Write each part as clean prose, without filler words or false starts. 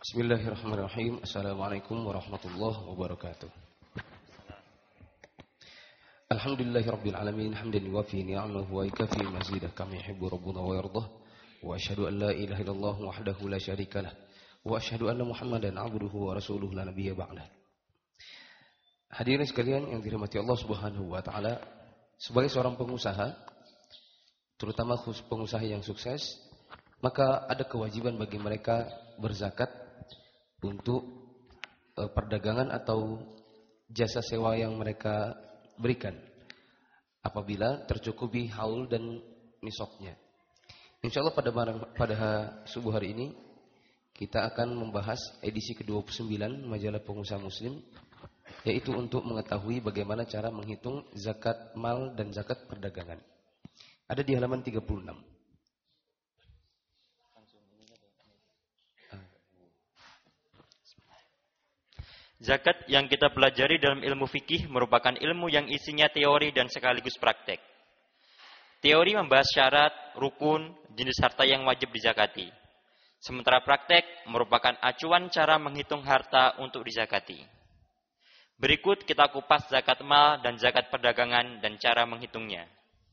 Bismillahirrahmanirrahim. Assalamualaikum warahmatullahi wabarakatuh. Alhamdulillahirabbil alamin hamdan yuwafi ni'amahu wa yukafi mazidah kama yuhibbu rabbuna wa yardah. Wa asyhadu an la ilaha illallah wahdahu la syarikalah wa asyhadu anna Muhammadan 'abduhu wa rasuluhu la nabiyya ba'dah. Hadirin sekalian yang dirahmati Allah Subhanahu wa taala, sebagai seorang pengusaha, terutama khusus pengusaha yang sukses, maka ada kewajiban bagi mereka berzakat untuk perdagangan atau jasa sewa yang mereka berikan apabila tercukupi haul dan nisabnya. Insyaallah pada subuh hari ini kita akan membahas edisi ke-29 majalah Pengusaha Muslim, yaitu untuk mengetahui bagaimana cara menghitung zakat mal dan zakat perdagangan. Ada di halaman 36. Zakat yang kita pelajari dalam ilmu fikih merupakan ilmu yang isinya teori dan sekaligus praktek. Teori membahas syarat, rukun, jenis harta yang wajib dizakati. Sementara praktek merupakan acuan cara menghitung harta untuk dizakati. Berikut kita kupas zakat mal dan zakat perdagangan dan cara menghitungnya.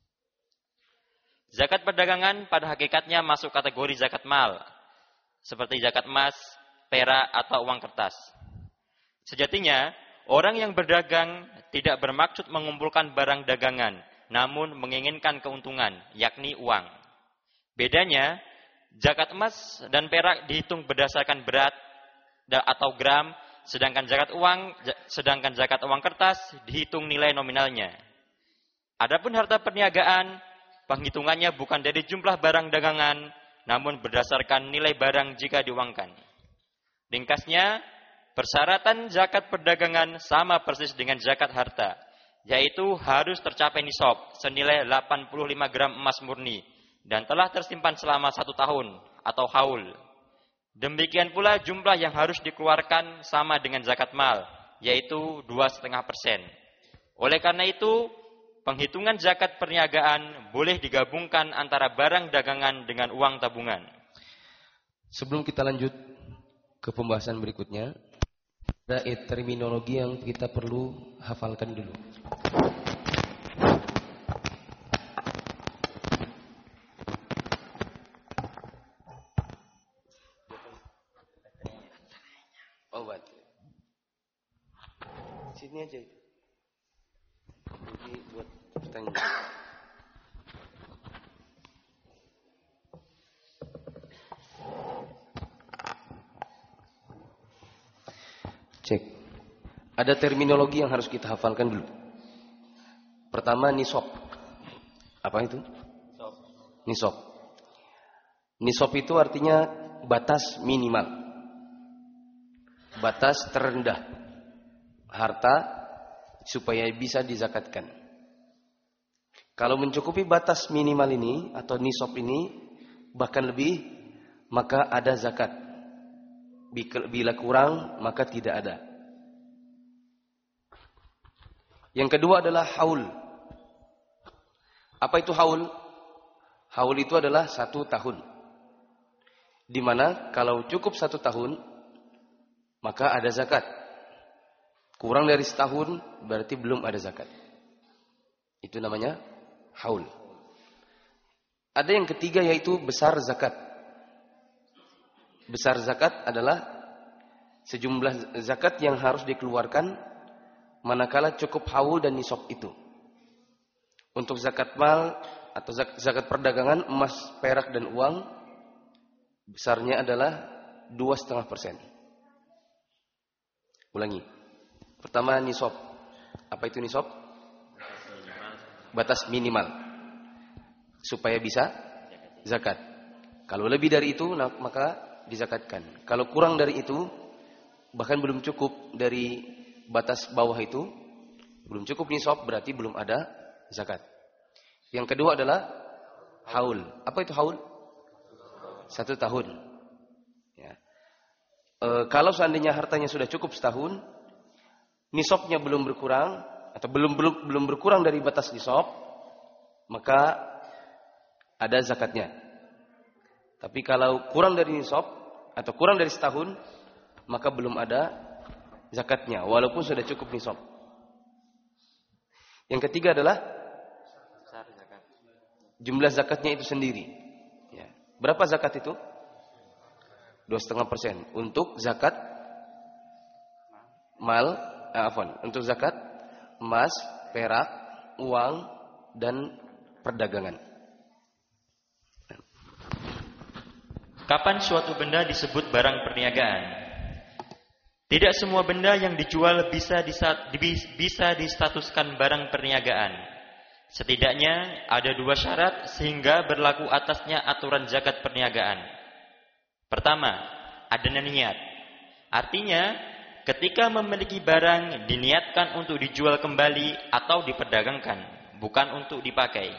Zakat perdagangan pada hakikatnya masuk kategori zakat mal, seperti zakat emas, perak, atau uang kertas. Sejatinya, orang yang berdagang tidak bermaksud mengumpulkan barang dagangan, namun menginginkan keuntungan, yakni uang. Bedanya, zakat emas dan perak dihitung berdasarkan berat atau gram, sedangkan zakat uang kertas dihitung nilai nominalnya. Adapun harta perniagaan, penghitungannya bukan dari jumlah barang dagangan, namun berdasarkan nilai barang jika diuangkan. Ringkasnya, persyaratan zakat perdagangan sama persis dengan zakat harta, yaitu harus tercapai nisab senilai 85 gram emas murni dan telah tersimpan selama 1 tahun atau haul. Demikian pula jumlah yang harus dikeluarkan sama dengan zakat mal, yaitu 2,5%. Oleh karena itu, penghitungan zakat perniagaan boleh digabungkan antara barang dagangan dengan uang tabungan. Sebelum kita lanjut ke pembahasan berikutnya, ada terminologi yang kita perlu hafalkan dulu. Obat. Sini aja. Jadi buat pertanyaan. Cek. Ada terminologi yang harus kita hafalkan dulu. Pertama, nisab. Apa itu? Nisab. Nisab itu artinya batas minimal. Batas terendah harta supaya bisa dizakatkan. Kalau mencukupi batas minimal ini atau nisab ini, bahkan lebih, maka ada zakat. Bila kurang, maka tidak ada. Yang kedua adalah haul. Apa itu haul? Haul itu adalah 1 tahun. Di mana kalau cukup 1 tahun, maka ada zakat. Kurang dari setahun, berarti belum ada zakat. Itu namanya haul. Ada yang ketiga, yaitu besar zakat. Besar zakat adalah sejumlah zakat yang harus dikeluarkan manakala cukup haul dan nisab itu. Untuk zakat mal atau zakat perdagangan emas, perak dan uang, besarnya adalah 2,5%. Ulangi. Pertama, nisab. Apa itu nisab? Batas minimal supaya bisa zakat. Kalau lebih dari itu, maka dizakatkan. Kalau kurang dari itu, bahkan belum cukup dari batas bawah itu, belum cukup nisab, berarti belum ada zakat. Yang kedua adalah haul. Apa itu haul? 1 tahun. Ya. Kalau seandainya hartanya sudah cukup setahun, nisabnya belum berkurang atau belum berkurang dari batas nisab, maka ada zakatnya. Tapi kalau kurang dari nisab atau kurang dari setahun, maka belum ada zakatnya walaupun sudah cukup nisab. Yang ketiga adalah jumlah zakatnya itu sendiri. Ya. Berapa zakat itu? 2,5% untuk zakat untuk zakat emas, perak, uang dan perdagangan. Kapan suatu benda disebut barang perniagaan? Tidak semua benda yang dijual bisa distatuskan barang perniagaan. Setidaknya ada 2 syarat sehingga berlaku atasnya aturan zakat perniagaan. Pertama, adanya niat. Artinya, ketika memiliki barang diniatkan untuk dijual kembali atau diperdagangkan, bukan untuk dipakai.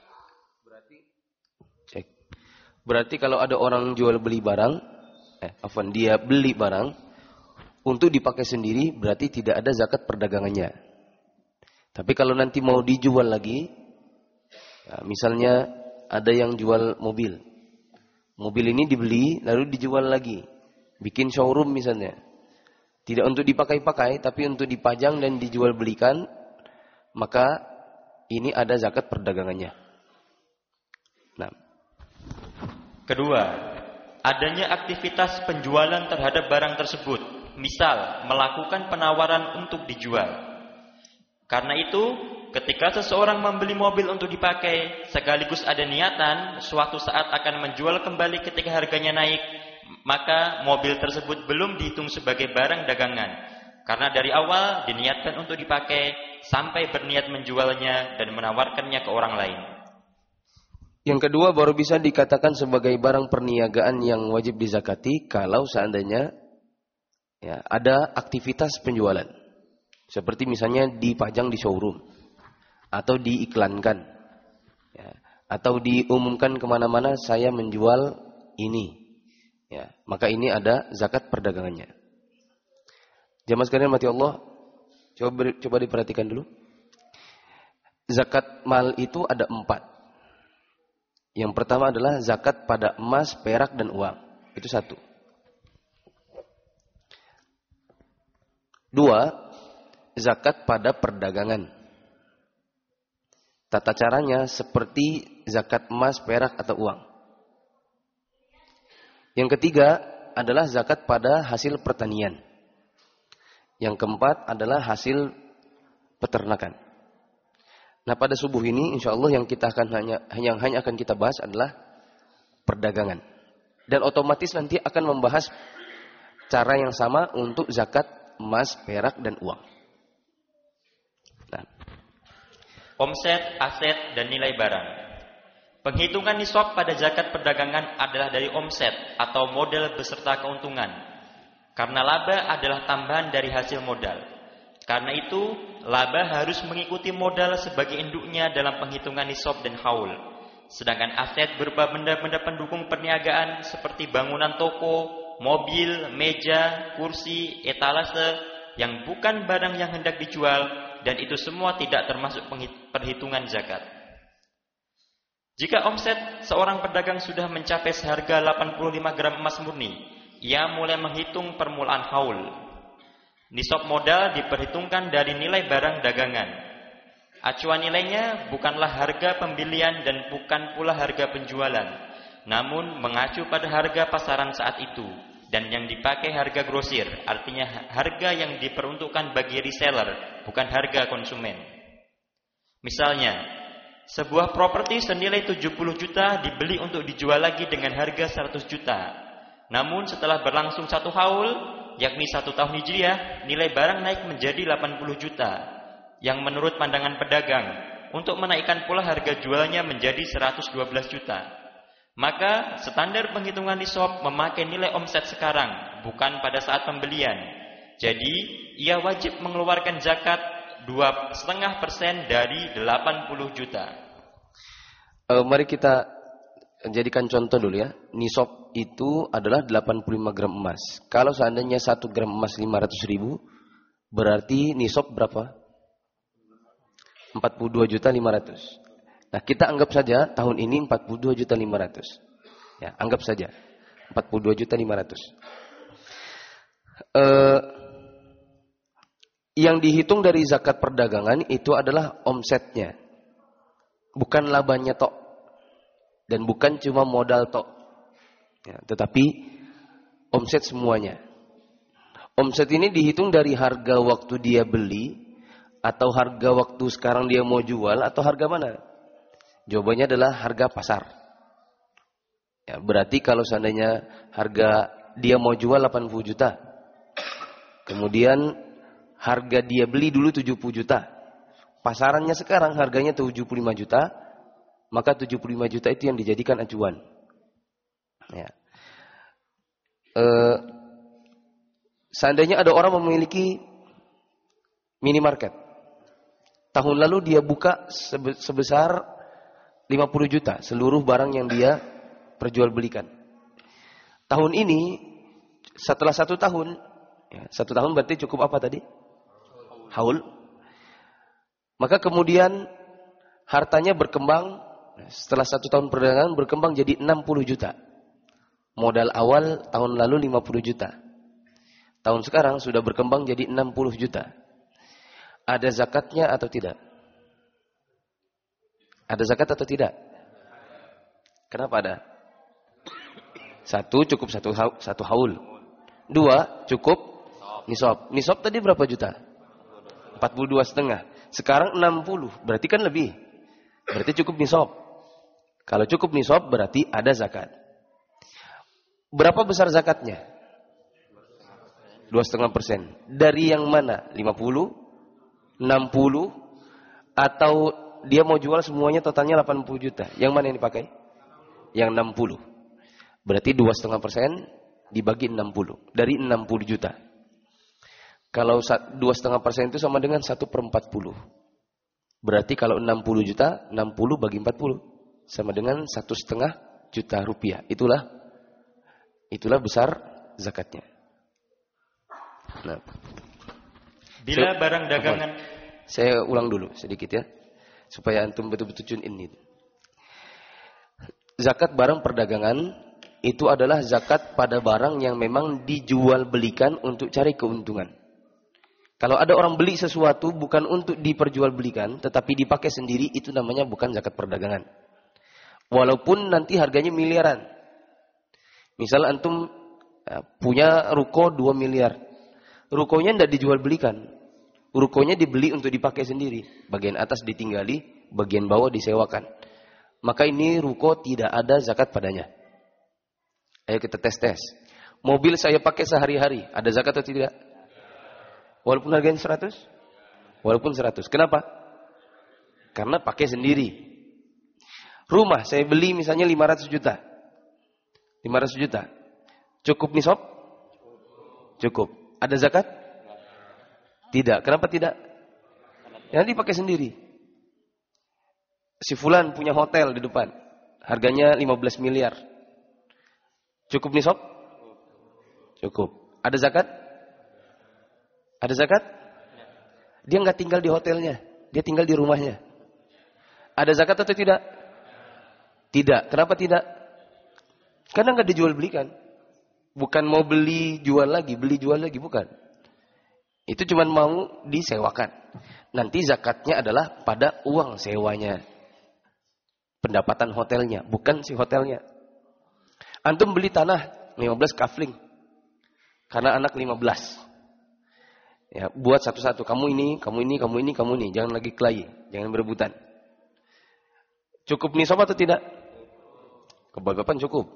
Berarti kalau ada orang jual beli barang, dia beli barang untuk dipakai sendiri, berarti tidak ada zakat perdagangannya. Tapi kalau nanti mau dijual lagi, ya, misalnya ada yang jual mobil. Mobil ini dibeli lalu dijual lagi. Bikin showroom misalnya. Tidak untuk dipakai-pakai, tapi untuk dipajang dan dijual belikan, maka ini ada zakat perdagangannya. Nah. Kedua, adanya aktivitas penjualan terhadap barang tersebut. Misal, melakukan penawaran untuk dijual. Karena itu, ketika seseorang membeli mobil untuk dipakai, sekaligus ada niatan suatu saat akan menjual kembali ketika harganya naik, maka mobil tersebut belum dihitung sebagai barang dagangan. Karena dari awal diniatkan untuk dipakai sampai berniat menjualnya dan menawarkannya ke orang lain. Yang kedua, baru bisa dikatakan sebagai barang perniagaan yang wajib dizakati kalau seandainya ya, ada aktivitas penjualan. Seperti misalnya dipajang di showroom atau diiklankan ya, atau diumumkan kemana-mana saya menjual ini ya, maka ini ada zakat perdagangannya. Jamaah sekalian mati Allah, coba diperhatikan dulu. Zakat mal itu ada 4. Yang pertama adalah zakat pada emas, perak dan uang. Itu 1. 2, zakat pada perdagangan. Tata caranya seperti zakat emas, perak atau uang. Yang ketiga adalah zakat pada hasil pertanian. Yang keempat adalah hasil peternakan. Nah, pada subuh ini insyaallah yang hanya akan kita bahas adalah perdagangan. Dan otomatis nanti akan membahas cara yang sama untuk zakat emas, perak dan uang. Nah, omset, aset dan nilai barang. Penghitungan nisab pada zakat perdagangan adalah dari omset atau modal beserta keuntungan. Karena laba adalah tambahan dari hasil modal. Karena itu, laba harus mengikuti modal sebagai induknya dalam penghitungan nisab dan haul. Sedangkan aset berupa benda-benda pendukung perniagaan seperti bangunan toko, mobil, meja, kursi, etalase yang bukan barang yang hendak dijual dan itu semua tidak termasuk perhitungan zakat. Jika omset seorang pedagang sudah mencapai seharga 85 gram emas murni, ia mulai menghitung permulaan haul. Nisab modal diperhitungkan dari nilai barang dagangan. Acuan nilainya bukanlah harga pembelian dan bukan pula harga penjualan, namun mengacu pada harga pasaran saat itu dan yang dipakai harga grosir, artinya harga yang diperuntukkan bagi reseller, bukan harga konsumen. Misalnya, sebuah properti senilai 70 juta dibeli untuk dijual lagi dengan harga 100 juta. Namun setelah berlangsung 1 haul, yakni 1 tahun Hijriah, nilai barang naik menjadi 80 juta. Yang menurut pandangan pedagang, untuk menaikkan pula harga jualnya menjadi 112 juta. Maka standar penghitungan nisab memakai nilai omset sekarang, bukan pada saat pembelian. Jadi, ia wajib mengeluarkan zakat 2,5% dari 80 juta. Mari kita jadikan contoh dulu ya. Nisab itu adalah 85 gram emas. Kalau seandainya 1 gram emas 500.000, berarti nisab berapa? 42.500.000. Nah, kita anggap saja tahun ini 42.500.000. Ya, anggap saja 42.500.000. Eh, yang dihitung dari zakat perdagangan itu adalah omsetnya, bukan labanya tok, dan bukan cuma modal tok, ya, tetapi omset semuanya. Omset ini dihitung dari harga waktu dia beli, atau harga waktu sekarang dia mau jual, atau harga mana? Jawabannya adalah harga pasar. Ya, berarti kalau seandainya harga dia mau jual 80 juta, kemudian harga dia beli dulu 70 juta, pasarannya sekarang harganya 75 juta, maka 75 juta itu yang dijadikan acuan. Ya. Seandainya ada orang memiliki minimarket, tahun lalu dia buka sebesar 50 juta seluruh barang yang dia perjualbelikan. Tahun ini setelah 1 tahun, ya, 1 tahun berarti cukup apa tadi? Haul. Maka kemudian hartanya berkembang, setelah 1 tahun perdagangan berkembang jadi 60 juta. Modal awal tahun lalu 50 juta. Tahun sekarang sudah berkembang jadi 60 juta. Ada zakatnya atau tidak? Ada zakat atau tidak? Kenapa ada? 1 cukup satu haul. 2 cukup nisab. Nisab tadi berapa juta? 42,5. Sekarang 60. Berarti kan lebih. Berarti cukup nisab. Kalau cukup nisab berarti ada zakat. Berapa besar zakatnya? 2,5%. Dari yang mana? 50? 60? Atau dia mau jual semuanya totalnya 80 juta. Yang mana yang dipakai? Yang 60. Berarti 2,5% dibagi 60. Dari 60 juta. Kalau 2,5% itu sama dengan 1/40. Berarti kalau 60 juta, 60 bagi 40. Sama dengan 1,5 juta rupiah. Itulah besar zakatnya. Nah, bila barang dagangan... Saya ulang dulu sedikit ya, supaya antum betul-betul tune in ini. Zakat barang perdagangan itu adalah zakat pada barang yang memang dijual belikan untuk cari keuntungan. Kalau ada orang beli sesuatu bukan untuk diperjualbelikan, tetapi dipakai sendiri, itu namanya bukan zakat perdagangan. Walaupun nanti harganya miliaran. Misal antum punya ruko 2 miliar. Rukonya tidak dijual belikan. Rukonya dibeli untuk dipakai sendiri. Bagian atas ditinggali, bagian bawah disewakan. Maka ini ruko tidak ada zakat padanya. Ayo kita tes. Mobil saya pakai sehari-hari, ada zakat atau tidak? Walaupun harganya 100? Walaupun 100. Kenapa? Karena pakai sendiri. Rumah saya beli misalnya 500 juta. 500 juta. Cukup nisab? Cukup. Ada zakat? Tidak. Kenapa tidak? Yang dipakai sendiri. Si fulan punya hotel di depan. Harganya 15 miliar. Cukup nisab? Cukup. Ada zakat? Ada zakat? Dia nggak tinggal di hotelnya. Dia tinggal di rumahnya. Ada zakat atau tidak? Tidak. Kenapa tidak? Karena nggak dijual belikan. Bukan mau beli jual lagi, bukan. Itu cuma mau disewakan. Nanti zakatnya adalah pada uang sewanya. Pendapatan hotelnya, bukan si hotelnya. Antum beli tanah 15 kafling. Karena anak 15. Ya, buat satu-satu. Kamu ini. Jangan lagi kelahi, jangan berebutan. Cukup nisab atau tidak? Kebagian cukup.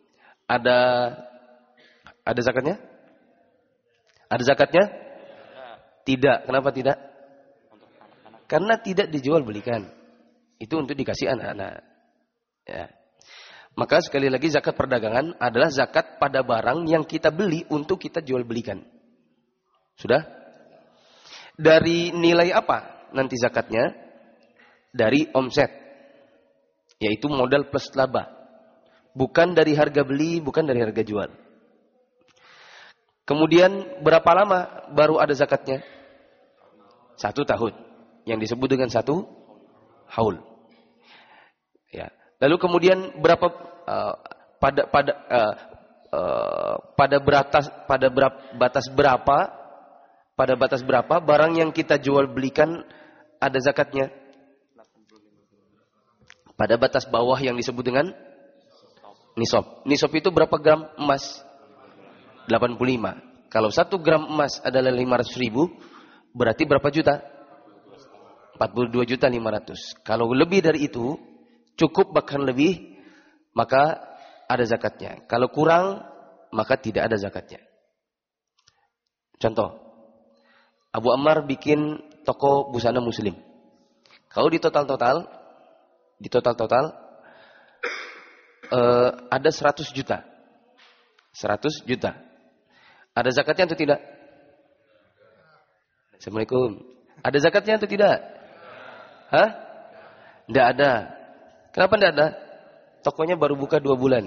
Ada zakatnya? Ada zakatnya? Tidak. Kenapa tidak? Karena tidak dijual belikan. Itu untuk dikasih anak-anak. Ya. Maka sekali lagi zakat perdagangan adalah zakat pada barang yang kita beli untuk kita jual belikan. Sudah? Dari nilai apa nanti zakatnya? Dari omset. Yaitu modal plus laba. Bukan dari harga beli, bukan dari harga jual. Kemudian berapa lama baru ada zakatnya? 1 tahun. Yang disebut dengan 1 haul. Ya. Lalu kemudian berapa pada batas berapa barang yang kita jual belikan ada zakatnya? Pada batas bawah yang disebut dengan nisab. Nisab itu berapa gram emas? 85. Kalau 1 gram emas adalah 500.000, berarti berapa juta? 42.500.000. Kalau lebih dari itu, cukup bahkan lebih, maka ada zakatnya. Kalau kurang, maka tidak ada zakatnya. Contoh, Abu Ammar bikin toko busana muslim. Kalau di total ada 100 juta. 100 juta. Ada zakatnya atau tidak? Assalamualaikum. Ada zakatnya atau tidak? Hah? Tidak ada. Kenapa tidak ada? Tokonya baru buka 2 bulan.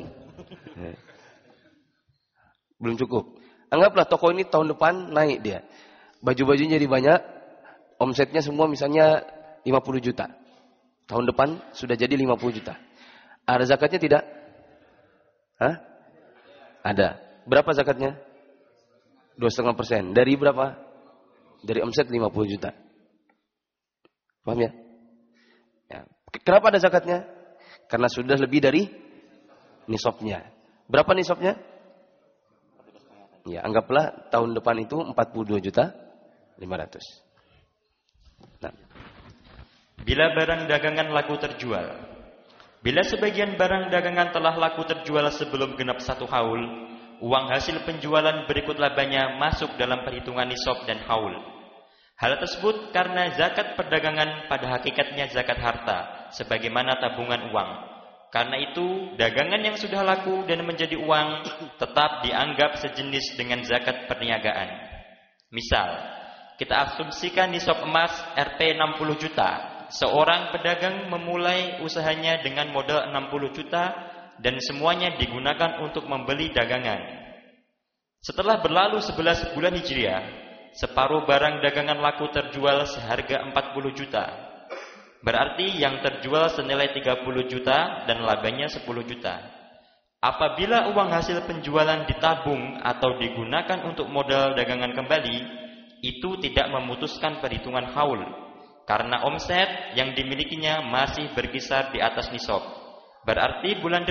Belum cukup. Anggaplah toko ini tahun depan naik dia. Baju-bajunya jadi banyak. Omsetnya semua misalnya 50 juta. Tahun depan sudah jadi 50 juta. Ada zakatnya tidak? Hah? Ada. Berapa zakatnya? 2,5%. Dari berapa? Dari omset 50 juta. Paham ya? Kenapa ada zakatnya? Karena sudah lebih dari nisabnya. Berapa nisabnya? Ya, anggaplah tahun depan itu 42.500.000. Nah. Bila barang dagangan laku terjual. Bila sebagian barang dagangan telah laku terjual sebelum genap 1 haul, uang hasil penjualan berikut labanya masuk dalam perhitungan nisab dan haul. Hal tersebut karena zakat perdagangan pada hakikatnya zakat harta, sebagaimana tabungan uang. Karena itu, dagangan yang sudah laku dan menjadi uang tetap dianggap sejenis dengan zakat perniagaan. Misal, kita asumsikan nisab emas Rp 60 juta. Seorang pedagang memulai usahanya dengan modal 60 juta dan semuanya digunakan untuk membeli dagangan. Setelah berlalu 11 bulan Hijriah, separuh barang dagangan laku terjual seharga 40 juta. Berarti yang terjual senilai 30 juta dan labanya 10 juta. Apabila uang hasil penjualan ditabung atau digunakan untuk modal dagangan kembali, itu tidak memutuskan perhitungan haul. Karena omset yang dimilikinya masih berkisar di atas nisab. Berarti bulan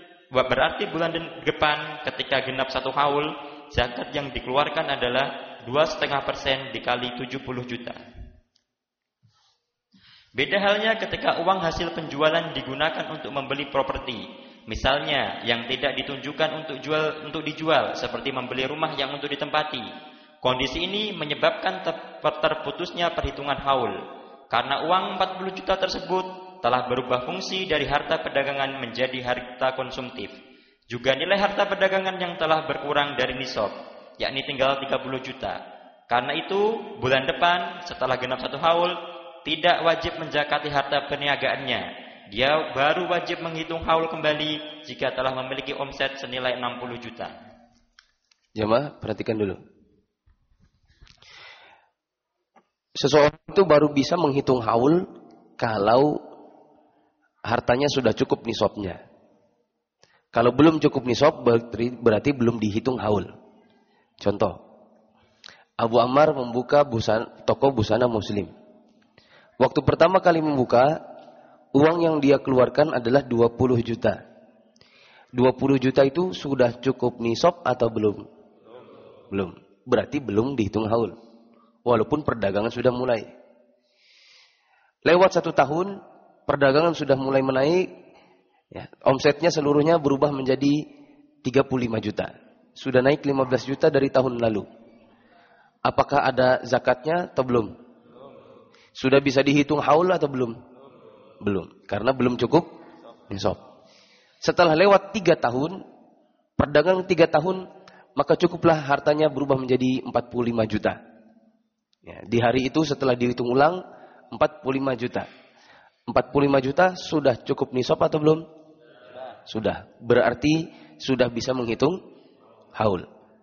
depan ketika genap 1 haul, zakat yang dikeluarkan adalah 2,5% dikali 70 juta. Beda halnya ketika uang hasil penjualan digunakan untuk membeli properti. Misalnya yang tidak ditunjukkan untuk dijual, seperti membeli rumah yang untuk ditempati. Kondisi ini menyebabkan terputusnya perhitungan haul. Karena uang 40 juta tersebut telah berubah fungsi dari harta perdagangan menjadi harta konsumtif. Juga nilai harta perdagangan yang telah berkurang dari nisab, yakni tinggal 30 juta. Karena itu, bulan depan setelah genap 1 haul, tidak wajib menzakati harta perniagaannya. Dia baru wajib menghitung haul kembali jika telah memiliki omset senilai 60 juta. Jemaah, perhatikan dulu. Seseorang itu baru bisa menghitung haul kalau hartanya sudah cukup nisabnya. Kalau belum cukup nisab berarti belum dihitung haul. Contoh, Abu Ammar membuka toko busana muslim. Waktu pertama kali membuka, uang yang dia keluarkan adalah 20 juta. 20 juta itu sudah cukup nisab atau belum? Belum. Berarti belum dihitung haul. Walaupun perdagangan sudah mulai. Lewat 1 tahun, perdagangan sudah mulai menaik. Ya, omsetnya seluruhnya berubah menjadi 35 juta. Sudah naik 15 juta dari tahun lalu. Apakah ada zakatnya atau belum? Sudah bisa dihitung haul atau belum? Belum. Karena belum cukup nisab. Setelah lewat 3 tahun, perdagangan 3 tahun, maka cukuplah hartanya berubah menjadi 45 juta. Ya, di hari itu setelah dihitung ulang, 45 juta. 45 juta sudah cukup nisab atau belum? Sudah. Berarti sudah bisa menghitung haul.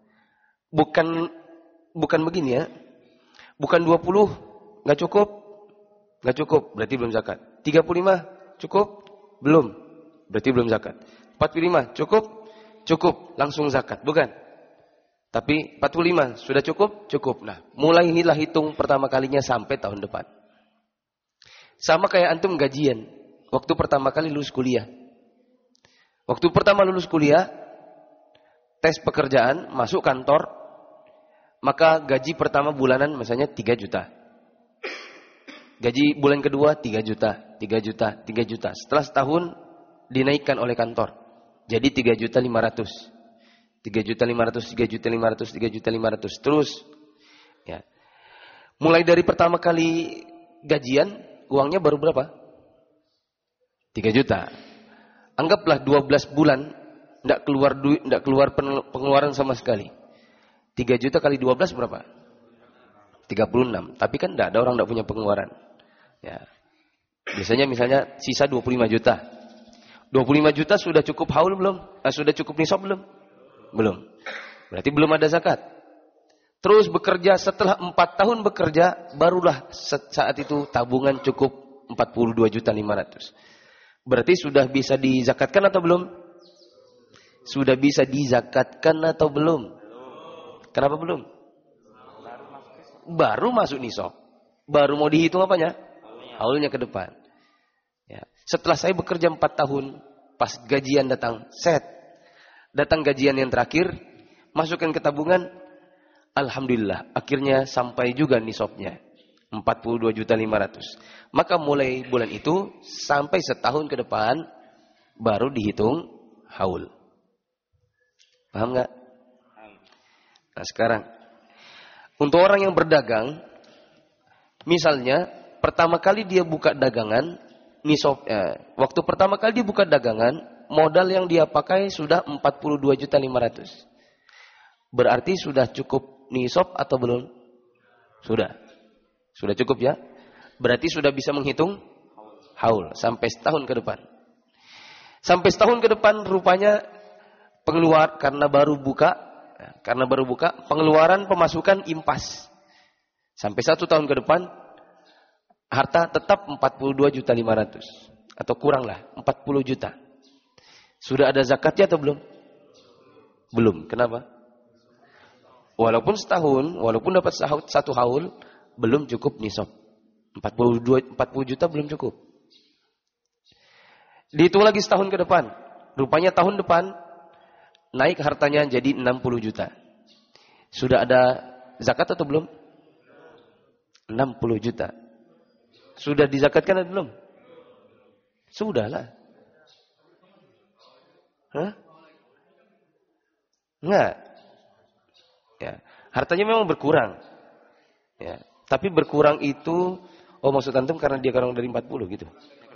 Bukan begini ya. Bukan 20 nggak cukup. Nggak cukup, berarti belum zakat. 35 cukup? Belum. Berarti belum zakat. 45 cukup? cukup, langsung zakat, bukan? Tapi 45 sudah cukup? Cukup. Nah, mulailah hitung pertama kalinya sampai tahun depan. Sama kayak antum gajian. Waktu pertama kali lulus kuliah. Waktu pertama lulus kuliah, tes pekerjaan, masuk kantor, maka gaji pertama bulanan misalnya 3 juta. Gaji bulan kedua 3 juta, 3 juta, 3 juta. Setelah setahun dinaikkan oleh kantor. Jadi 3.500.000. 3.500.000, 3.500.000, 3.500.000. Terus ya. Mulai dari pertama kali gajian, uangnya baru berapa? 3 juta. Anggaplah 12 bulan enggak keluar duit, enggak keluar pengeluaran sama sekali. 3 juta kali 12 berapa? 36. Tapi kan enggak ada orang enggak punya pengeluaran. Ya. Biasanya misalnya sisa 25 juta. 25 juta sudah cukup haul belum? Sudah cukup nisab belum? Belum. Berarti belum ada zakat. Terus bekerja setelah 4 tahun bekerja, barulah saat itu tabungan cukup 42.500.000. Berarti sudah bisa dizakatkan atau belum? Sudah bisa dizakatkan atau belum? Kenapa belum? Baru masuk nisab. Baru mau dihitung apanya? Haulnya ke depan. Ya. Setelah saya bekerja 4 tahun, pas gajian datang, datang gajian yang terakhir, masukkan ke tabungan, alhamdulillah, akhirnya sampai juga nisabnya 42.500.000. Maka mulai bulan itu sampai setahun ke depan baru dihitung haul. Paham nggak? Nah sekarang untuk orang yang berdagang, misalnya pertama kali dia buka dagangan, waktu pertama kali dia buka dagangan, modal yang dia pakai sudah 42.500.000. Berarti sudah cukup nisab atau belum? Sudah. Sudah cukup ya? Berarti sudah bisa menghitung haul sampai setahun ke depan. Sampai setahun ke depan rupanya karena baru buka, pengeluaran pemasukan impas. Sampai 1 tahun ke depan harta tetap 42.500.000 atau kuranglah 40 juta. Sudah ada zakatnya atau belum? Belum. Kenapa? Walaupun setahun, walaupun dapat 1 haul, belum cukup nisab. 40 juta belum cukup. Dihitung lagi setahun ke depan. Rupanya tahun depan naik hartanya jadi 60 juta. Sudah ada zakat atau belum? 60 juta. Sudah dizakatkan atau belum? Sudahlah. Hah? Enggak. Ya, hartanya memang berkurang. Ya, tapi berkurang itu maksud antum karena dia kurang dari 40 gitu.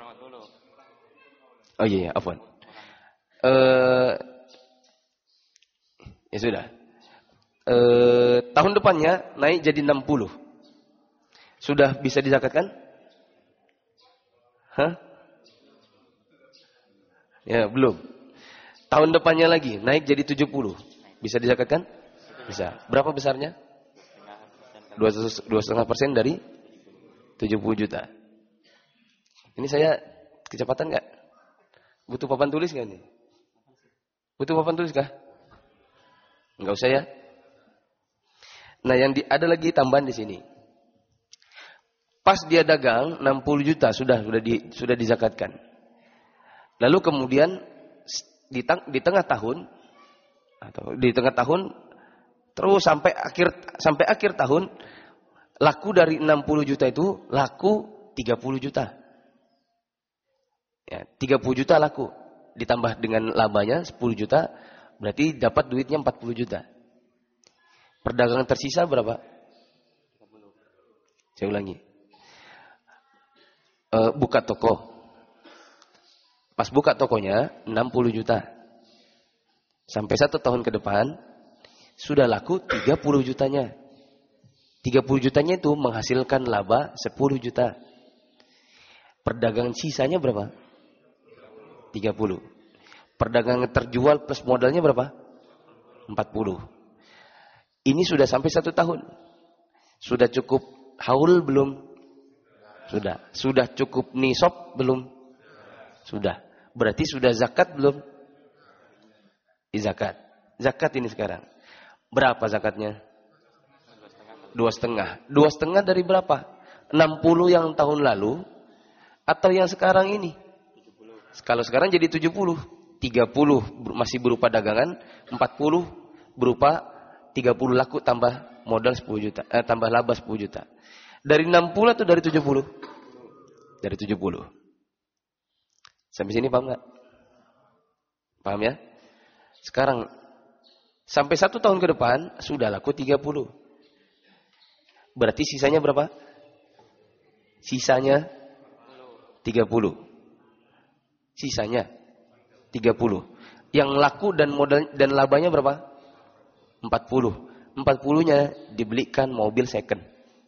Oh iya, afwan. Ya sudah. Tahun depannya naik jadi 60. Sudah bisa dizakatkan? Hah? Ya, belum. Tahun depannya lagi naik jadi 70. Bisa dizakatkan? Bisa. Berapa besarnya? 2,5% dari 70 juta. Ini saya kecepatan nggak? Butuh papan tulis nggak nih? Butuh papan tulis kah? Nggak usah ya. Nah, ada lagi tambahan di sini. Pas dia dagang 60 juta sudah dizakatkan. Lalu kemudian di tengah tahun terus sampai akhir tahun laku dari 60 juta itu laku 30 juta. Ya, 30 juta laku ditambah dengan labanya 10 juta berarti dapat duitnya 40 juta. Perdagangan tersisa berapa? 30. Saya ulangi. Buka toko. Pas buka tokonya 60 juta. Sampai 1 tahun ke depan sudah laku 30 jutanya. 30 jutanya itu menghasilkan laba 10 juta. Perdagangan sisanya berapa? 30. Perdagangan terjual plus modalnya berapa? 40. Ini sudah sampai 1 tahun. Sudah cukup haul belum? Sudah. Sudah cukup nisab belum? Sudah. Berarti sudah zakat belum? Zakat. Zakat ini sekarang. Berapa zakatnya? 2,5. 2,5 dari berapa? 60 yang tahun lalu atau yang sekarang ini? 70. Kalau sekarang jadi 70. 30 masih berupa dagangan, 40 berupa 30 laku tambah modal 10 juta, tambah laba 10 juta. Dari 60 atau dari 70? Dari 70. Sampai sini paham nggak? Paham ya? Sekarang sampai 1 tahun ke depan sudah laku 30. Berarti sisanya berapa? Sisanya 30. Sisanya 30. Yang laku dan modal dan labanya berapa? 40. 40-nya dibelikan mobil second.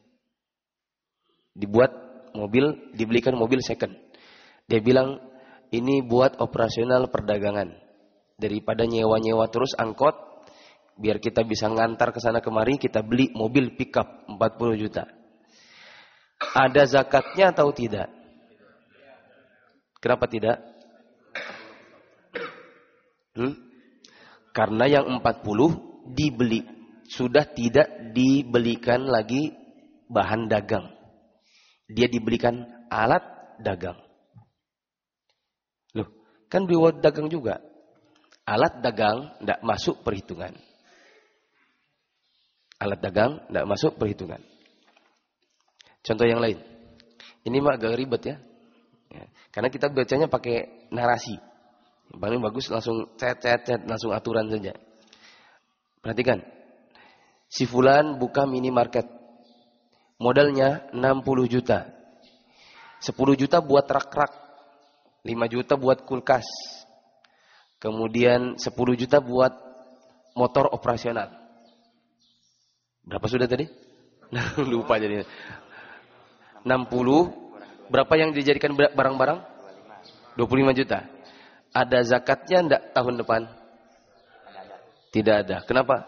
Dibelikan mobil second. Dia bilang, ini buat operasional perdagangan. Daripada nyewa-nyewa terus angkot, biar kita bisa ngantar ke sana kemari, kita beli mobil pickup 40 juta. Ada zakatnya atau tidak? Kenapa tidak? Karena yang 40 dibeli, sudah tidak dibelikan lagi bahan dagang. Dia dibelikan alat dagang. Loh, kan beli dagang juga. Alat dagang tidak masuk perhitungan. Alat dagang tidak masuk perhitungan. Contoh yang lain. Ini mah agak ribet ya. Karena kita bacanya pakai narasi. Paling bagus langsung cet langsung aturan saja. Perhatikan. Si fulan buka minimarket. Modalnya 60 juta. 10 juta buat rak-rak. 5 juta buat kulkas. Kemudian 10 juta buat motor operasional. Berapa sudah tadi? Lupa jadi. 60. Berapa yang dijadikan barang-barang? 25 juta. Ada zakatnya enggak tahun depan? Tidak ada. Kenapa?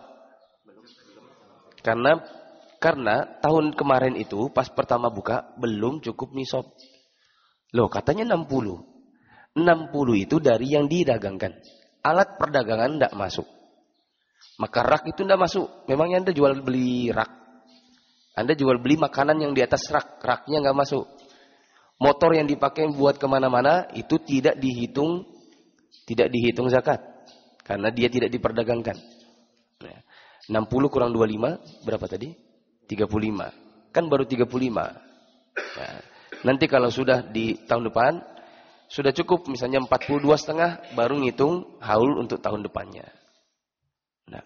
Karena tahun kemarin itu pas pertama buka belum cukup nisab. Loh, katanya 60. 60 itu dari yang didagangkan. Alat perdagangan enggak masuk. Maka rak itu enggak masuk. Memangnya Anda jual beli rak? Anda jual beli makanan yang di atas rak. Raknya enggak masuk. Motor yang dipakai buat kemana-mana itu tidak dihitung zakat. Karena dia tidak diperdagangkan. 60 kurang 25 berapa tadi? 35. Kan baru 35. Nah, nanti kalau sudah di tahun depan sudah cukup misalnya 42,5 baru ngitung haul untuk tahun depannya. Nah.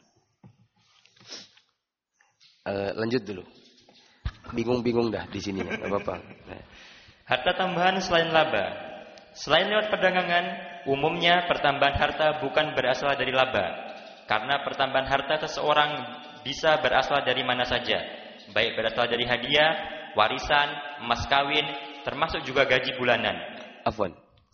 Lanjut dulu. Bingung-bingung dah di sini enggak apa-apa. Nah. Harta tambahan selain laba. Selain lewat perdagangan, umumnya pertambahan harta bukan berasal dari laba. Karena pertambahan harta seseorang bisa berasal dari mana saja. Baik berasal dari hadiah, warisan, emas kawin, termasuk juga gaji bulanan. Afwan.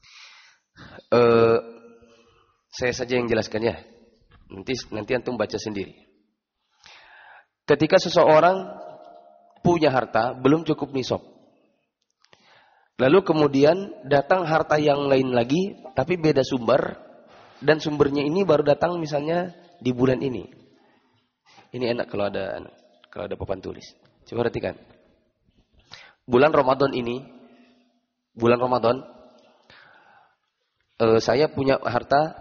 Saya saja yang jelaskan ya. Nanti antum baca sendiri. Ketika seseorang punya harta belum cukup nisab. Lalu kemudian datang harta yang lain lagi tapi beda sumber dan sumbernya ini baru datang misalnya di bulan ini. Ini enak kalau ada papan tulis. Coba perhatikan. Bulan Ramadan ini, saya punya harta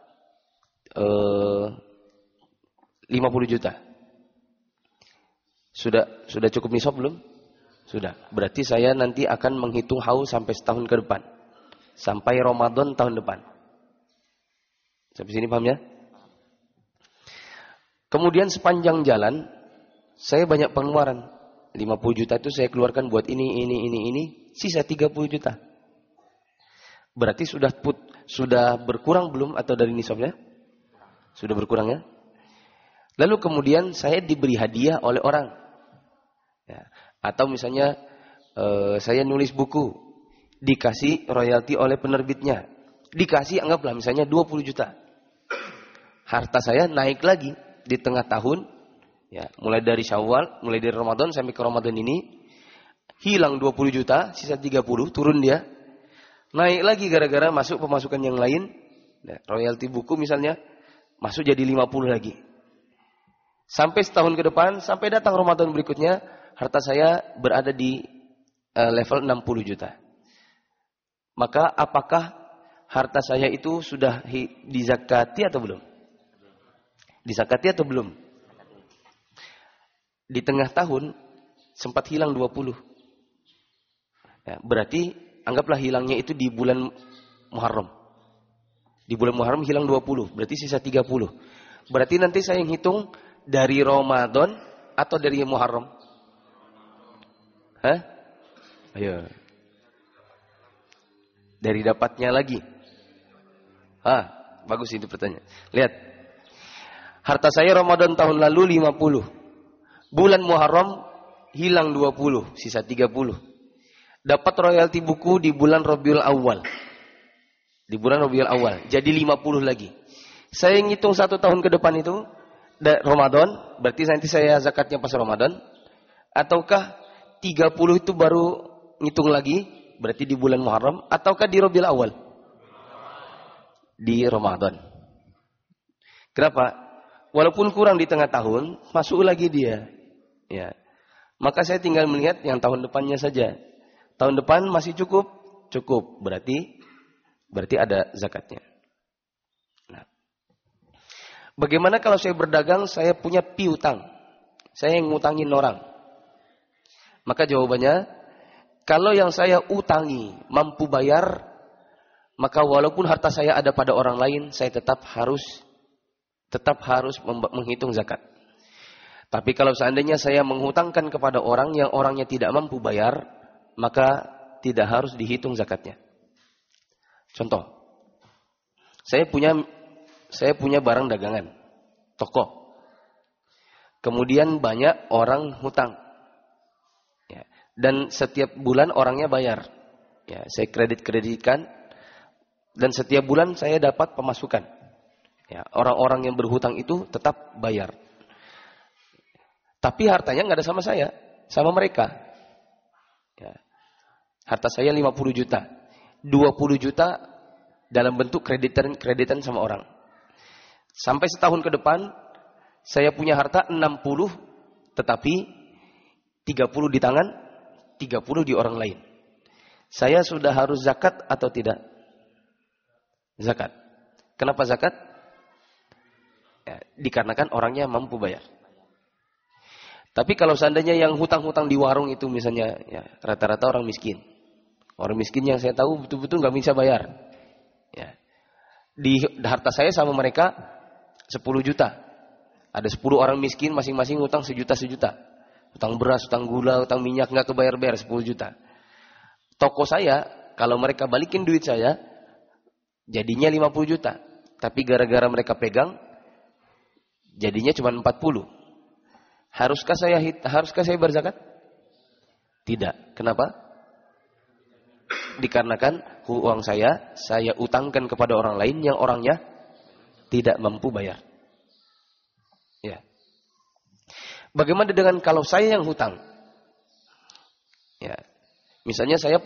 50 juta. Sudah cukup nisab belum? Sudah. Berarti saya nanti akan menghitung haul sampai setahun ke depan. Sampai Ramadan tahun depan. Sampai sini paham ya? Kemudian sepanjang jalan saya banyak pengeluaran. 50 juta itu saya keluarkan buat ini. Sisa 30 juta. Berarti sudah berkurang belum atau dari nisabnya? Sudah berkurang ya? Lalu kemudian saya diberi hadiah oleh orang. Ya. Atau misalnya saya nulis buku. Dikasih royalti oleh penerbitnya. Dikasih anggaplah misalnya 20 juta. Harta saya naik lagi di tengah tahun. Ya, mulai dari Syawal, mulai dari Ramadan sampai ke Ramadan ini. Hilang 20 juta, sisa 30, turun dia. Naik lagi gara-gara masuk pemasukan yang lain. Ya, royalti buku misalnya. masuk jadi 50 lagi. Sampai setahun ke depan, sampai datang Ramadan berikutnya, harta saya berada di level 60 juta. Maka apakah harta saya itu sudah dizakati atau belum? Dizakati atau belum? Di tengah tahun sempat hilang 20. Ya, berarti anggaplah hilangnya itu di bulan Muharram. Di bulan Muharram hilang 20, berarti sisa 30. Berarti nanti saya hitung dari Ramadan atau dari Muharram? Hah? Ayo. Dari dapatnya lagi. Bagus itu pertanyaan. Lihat. Harta saya Ramadan tahun lalu 50. Bulan Muharram hilang 20, sisa 30. Dapat royalti buku di bulan Rabiul Awal. Di bulan Rabiul Awal. Jadi 50 lagi. Saya ngitung 1 tahun ke depan itu Ramadan, berarti nanti saya zakatnya pas Ramadan. Ataukah 30 itu baru ngitung lagi, berarti di bulan Muharram, ataukah di Rabiul Awal? Di Ramadan. Kenapa? Walaupun kurang di tengah tahun, masuk lagi dia. Ya. Maka saya tinggal melihat yang tahun depannya saja. Tahun depan masih cukup? Cukup. Berarti ada zakatnya. Nah. Bagaimana kalau saya berdagang, saya punya piutang? Saya yang ngutangin orang. Maka jawabannya, kalau yang saya utangi mampu bayar, maka walaupun harta saya ada pada orang lain, saya tetap harus menghitung zakat. Tapi kalau seandainya saya menghutangkan kepada orang yang orangnya tidak mampu bayar, maka tidak harus dihitung zakatnya. Contoh, saya punya barang dagangan, toko. Kemudian banyak orang hutang. Ya. Dan setiap bulan orangnya bayar. Ya, saya kreditkan. Dan setiap bulan saya dapat pemasukan. Ya, orang-orang yang berhutang itu tetap bayar. Tapi hartanya nggak ada sama saya, sama mereka. Ya. Harta saya 50 juta. 20 juta dalam bentuk kreditan sama orang. Sampai setahun ke depan, saya punya harta 60, tetapi 30 di tangan, 30 di orang lain. Saya sudah harus zakat atau tidak? Zakat. Kenapa zakat? Ya, dikarenakan orangnya mampu bayar. Tapi kalau seandainya yang hutang-hutang di warung itu misalnya, ya, rata-rata orang miskin. Orang miskin yang saya tahu betul-betul nggak bisa bayar. Ya. Di harta saya sama mereka 10 juta. Ada 10 orang miskin masing-masing hutang sejuta. Hutang beras, hutang gula, hutang minyak nggak kebayar-bayar 10 juta. Toko saya, kalau mereka balikin duit saya, jadinya 50 juta. Tapi gara-gara mereka pegang, jadinya cuma 40. Haruskah saya berzakat? Tidak. Kenapa? Dikarenakan uang saya utangkan kepada orang lain yang orangnya tidak mampu bayar. Ya. Bagaimana dengan kalau saya yang hutang? Ya. Misalnya saya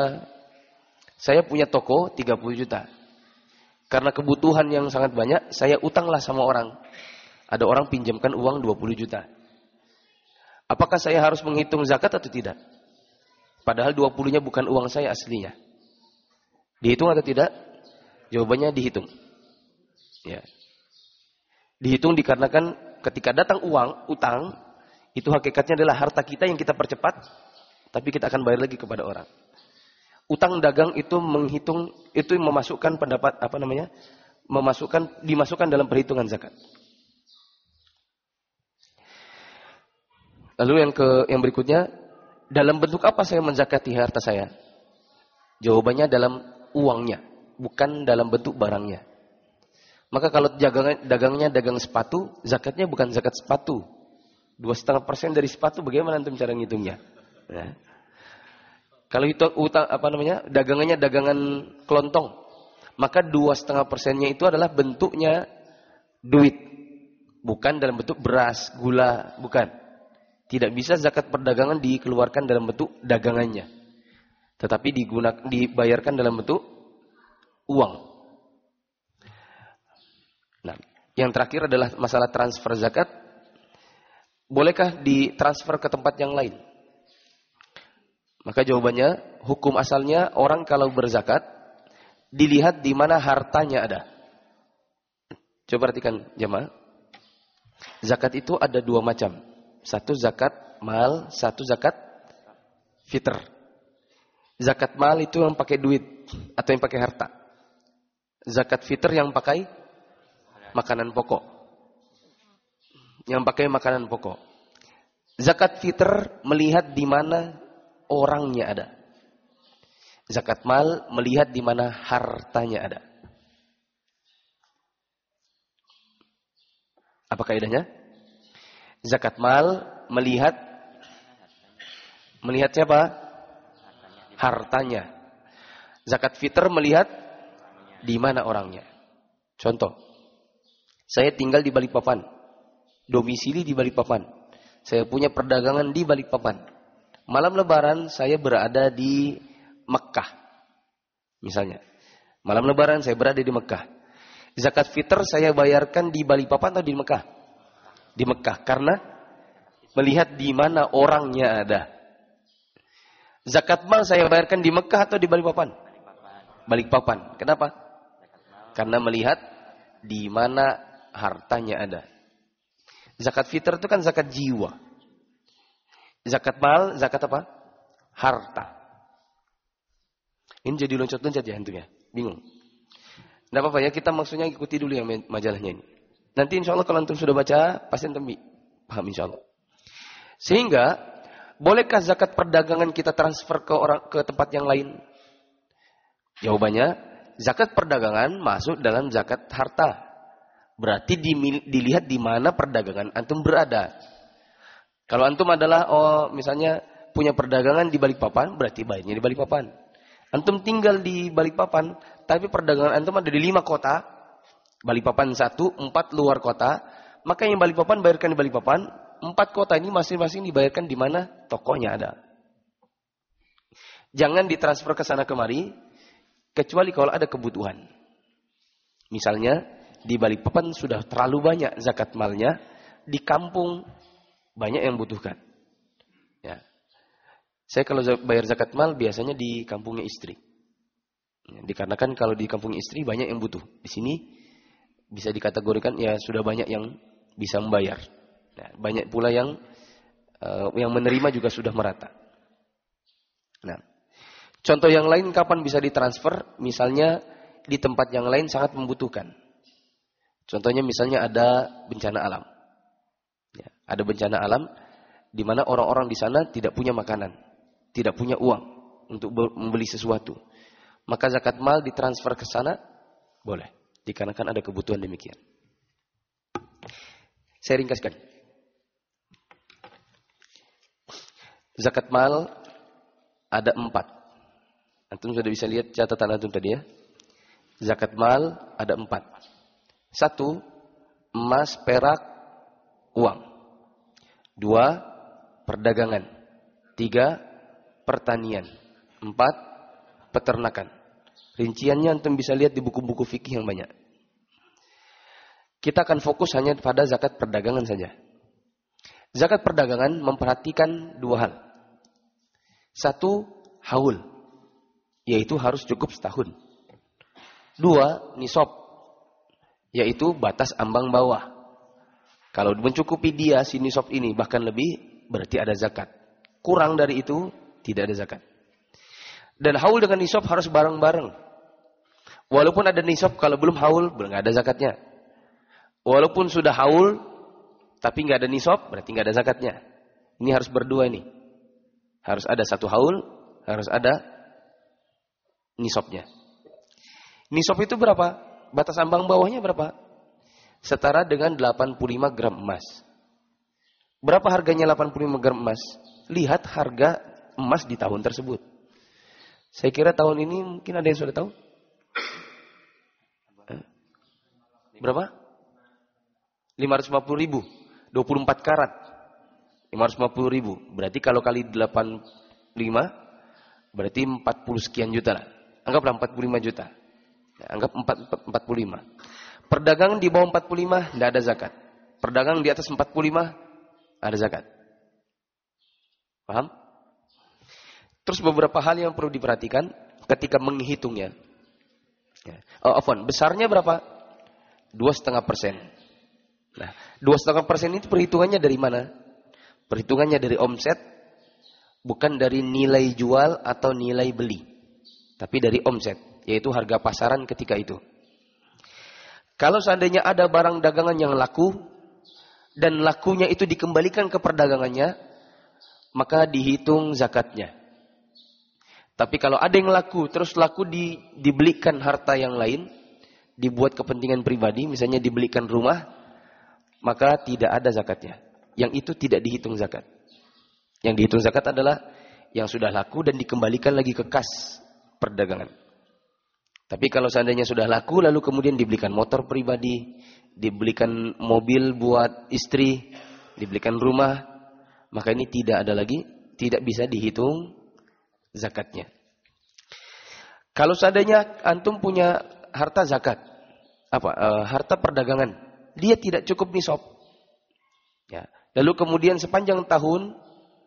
punya toko 30 juta. Karena kebutuhan yang sangat banyak, saya utanglah sama orang. Ada orang pinjamkan uang 20 juta. Apakah saya harus menghitung zakat atau tidak? Padahal 20-nya bukan uang saya aslinya. Dihitung atau tidak? Jawabannya dihitung. Ya. Dihitung dikarenakan ketika datang utang, itu hakikatnya adalah harta kita yang kita percepat, tapi kita akan bayar lagi kepada orang. Utang dagang itu memasukkan dimasukkan dalam perhitungan zakat. Lalu yang berikutnya, dalam bentuk apa saya menzakati harta saya? Jawabannya dalam uangnya, bukan dalam bentuk barangnya. Maka kalau dagangnya dagang sepatu, zakatnya bukan zakat sepatu. 2,5% dari sepatu, bagaimana antum cara ngitungnya? Ya. Kalau dagangannya dagangan kelontong, maka 2,5%-nya itu adalah bentuknya duit, bukan dalam bentuk beras, gula, bukan. Tidak bisa zakat perdagangan dikeluarkan dalam bentuk dagangannya, tetapi dibayarkan dalam bentuk uang. Nah, Yang terakhir adalah masalah transfer zakat. Bolehkah ditransfer ke tempat yang lain? Maka jawabannya, hukum asalnya orang kalau berzakat, dilihat di mana hartanya ada. Coba perhatikan jemaah. Zakat itu ada dua macam. Satu zakat mal, satu zakat fitr. Zakat mal itu yang pakai duit atau yang pakai harta. Zakat fitr yang pakai makanan pokok. Yang pakai makanan pokok. Zakat fitr melihat di mana orangnya ada. Zakat mal melihat di mana hartanya ada. Apa kaidahnya? Zakat mal melihat siapa? Hartanya. Zakat fitr melihat di mana orangnya. Contoh, saya tinggal di Balikpapan, domisili di Balikpapan, saya punya perdagangan di Balikpapan. Malam Lebaran saya berada di Mekah, misalnya. Malam Lebaran saya berada di Mekah. Zakat fitr saya bayarkan di Balikpapan atau di Mekah? Di Mekah, karena melihat di mana orangnya ada. Zakat mal saya bayarkan di Mekah atau di Balikpapan? Balikpapan. Kenapa? Karena melihat di mana hartanya ada. Zakat fitr itu kan zakat jiwa. Zakat mal, zakat apa? Harta. Ini jadi loncat-loncat ya hantunya. Bingung. Tidak apa-apa ya, kita maksudnya ikuti dulu yang majalahnya ini. Nanti insya Allah kalau antum sudah baca, pasti antum paham insya Allah. Sehingga, bolehkah zakat perdagangan kita transfer ke tempat yang lain? Jawabannya, zakat perdagangan masuk dalam zakat harta. Berarti dilihat di mana perdagangan antum berada. Kalau antum adalah misalnya punya perdagangan di Balikpapan, berarti bayarnya di Balikpapan. Antum tinggal di Balikpapan, tapi perdagangan antum ada di 5 kota. Balikpapan 1, 4 luar kota. Maka yang Balikpapan bayarkan di Balikpapan, 4 kota ini masing-masing dibayarkan di mana tokonya ada. Jangan ditransfer ke sana kemari, kecuali kalau ada kebutuhan. Misalnya, di Balikpapan sudah terlalu banyak zakat malnya, di kampung banyak yang butuhkan. Ya. Saya kalau bayar zakat mal biasanya di kampungnya istri. Ya, dikarenakan kalau di kampungnya istri banyak yang butuh. Di sini bisa dikategorikan ya sudah banyak yang bisa membayar. Nah, banyak pula yang menerima juga sudah merata. Nah, contoh yang lain kapan bisa ditransfer? Misalnya di tempat yang lain sangat membutuhkan. Contohnya misalnya ada bencana alam. Ya, ada bencana alam di mana orang-orang di sana tidak punya makanan, tidak punya uang untuk membeli sesuatu. Maka zakat mal ditransfer ke sana boleh, dikarenakan ada kebutuhan demikian. Saya ringkaskan. Zakat mal ada 4. Antum sudah bisa lihat catatan antum tadi ya. Zakat mal ada 4. 1, emas, perak, uang. 2, perdagangan. 3, pertanian. 4, peternakan. Rinciannya antum bisa lihat di buku-buku fikih yang banyak. Kita akan fokus hanya pada zakat perdagangan saja. Zakat perdagangan memperhatikan 2 hal. 1, haul, yaitu harus cukup setahun. 2, nisab, yaitu batas ambang bawah. Kalau mencukupi dia si nisab ini bahkan lebih, berarti ada zakat. Kurang dari itu, tidak ada zakat. Dan haul dengan nisab harus bareng-bareng. Walaupun ada nisab, kalau belum haul, nggak ada zakatnya. Walaupun sudah haul, tapi nggak ada nisab, berarti nggak ada zakatnya. Ini harus berdua ini. Harus ada 1 haul, harus ada nisabnya. Nisab itu berapa? Batas ambang bawahnya berapa? Setara dengan 85 gram emas. Berapa harganya 85 gram emas? Lihat harga emas di tahun tersebut. Saya kira tahun ini mungkin ada yang sudah tahu. Berapa? 550.000. 24 karat. 550.000. Berarti kalau kali 85, berarti 40 sekian juta lah. Anggaplah 45 juta. Ya, anggap 45. Perdagangan di bawah 45 tidak ada zakat. Perdagangan di atas 45 ada zakat. Paham? Terus beberapa hal yang perlu diperhatikan ketika menghitungnya. Besarnya berapa? 2,5%. Nah, 2,5% itu perhitungannya dari mana? Perhitungannya dari omset, bukan dari nilai jual atau nilai beli. Tapi dari omset, yaitu harga pasaran ketika itu. Kalau seandainya ada barang dagangan yang laku, dan lakunya itu dikembalikan ke perdagangannya, maka dihitung zakatnya. Tapi kalau ada yang laku, terus laku dibelikan harta yang lain, dibuat kepentingan pribadi, misalnya dibelikan rumah, maka tidak ada zakatnya. Yang itu tidak dihitung zakat. Yang dihitung zakat adalah yang sudah laku dan dikembalikan lagi ke kas perdagangan. Tapi kalau seandainya sudah laku, lalu kemudian dibelikan motor pribadi, dibelikan mobil buat istri, dibelikan rumah, maka ini tidak bisa dihitung zakatnya. Kalau seandainya antum punya harta zakat, harta perdagangan, dia tidak cukup nisab. Ya. Lalu kemudian sepanjang tahun,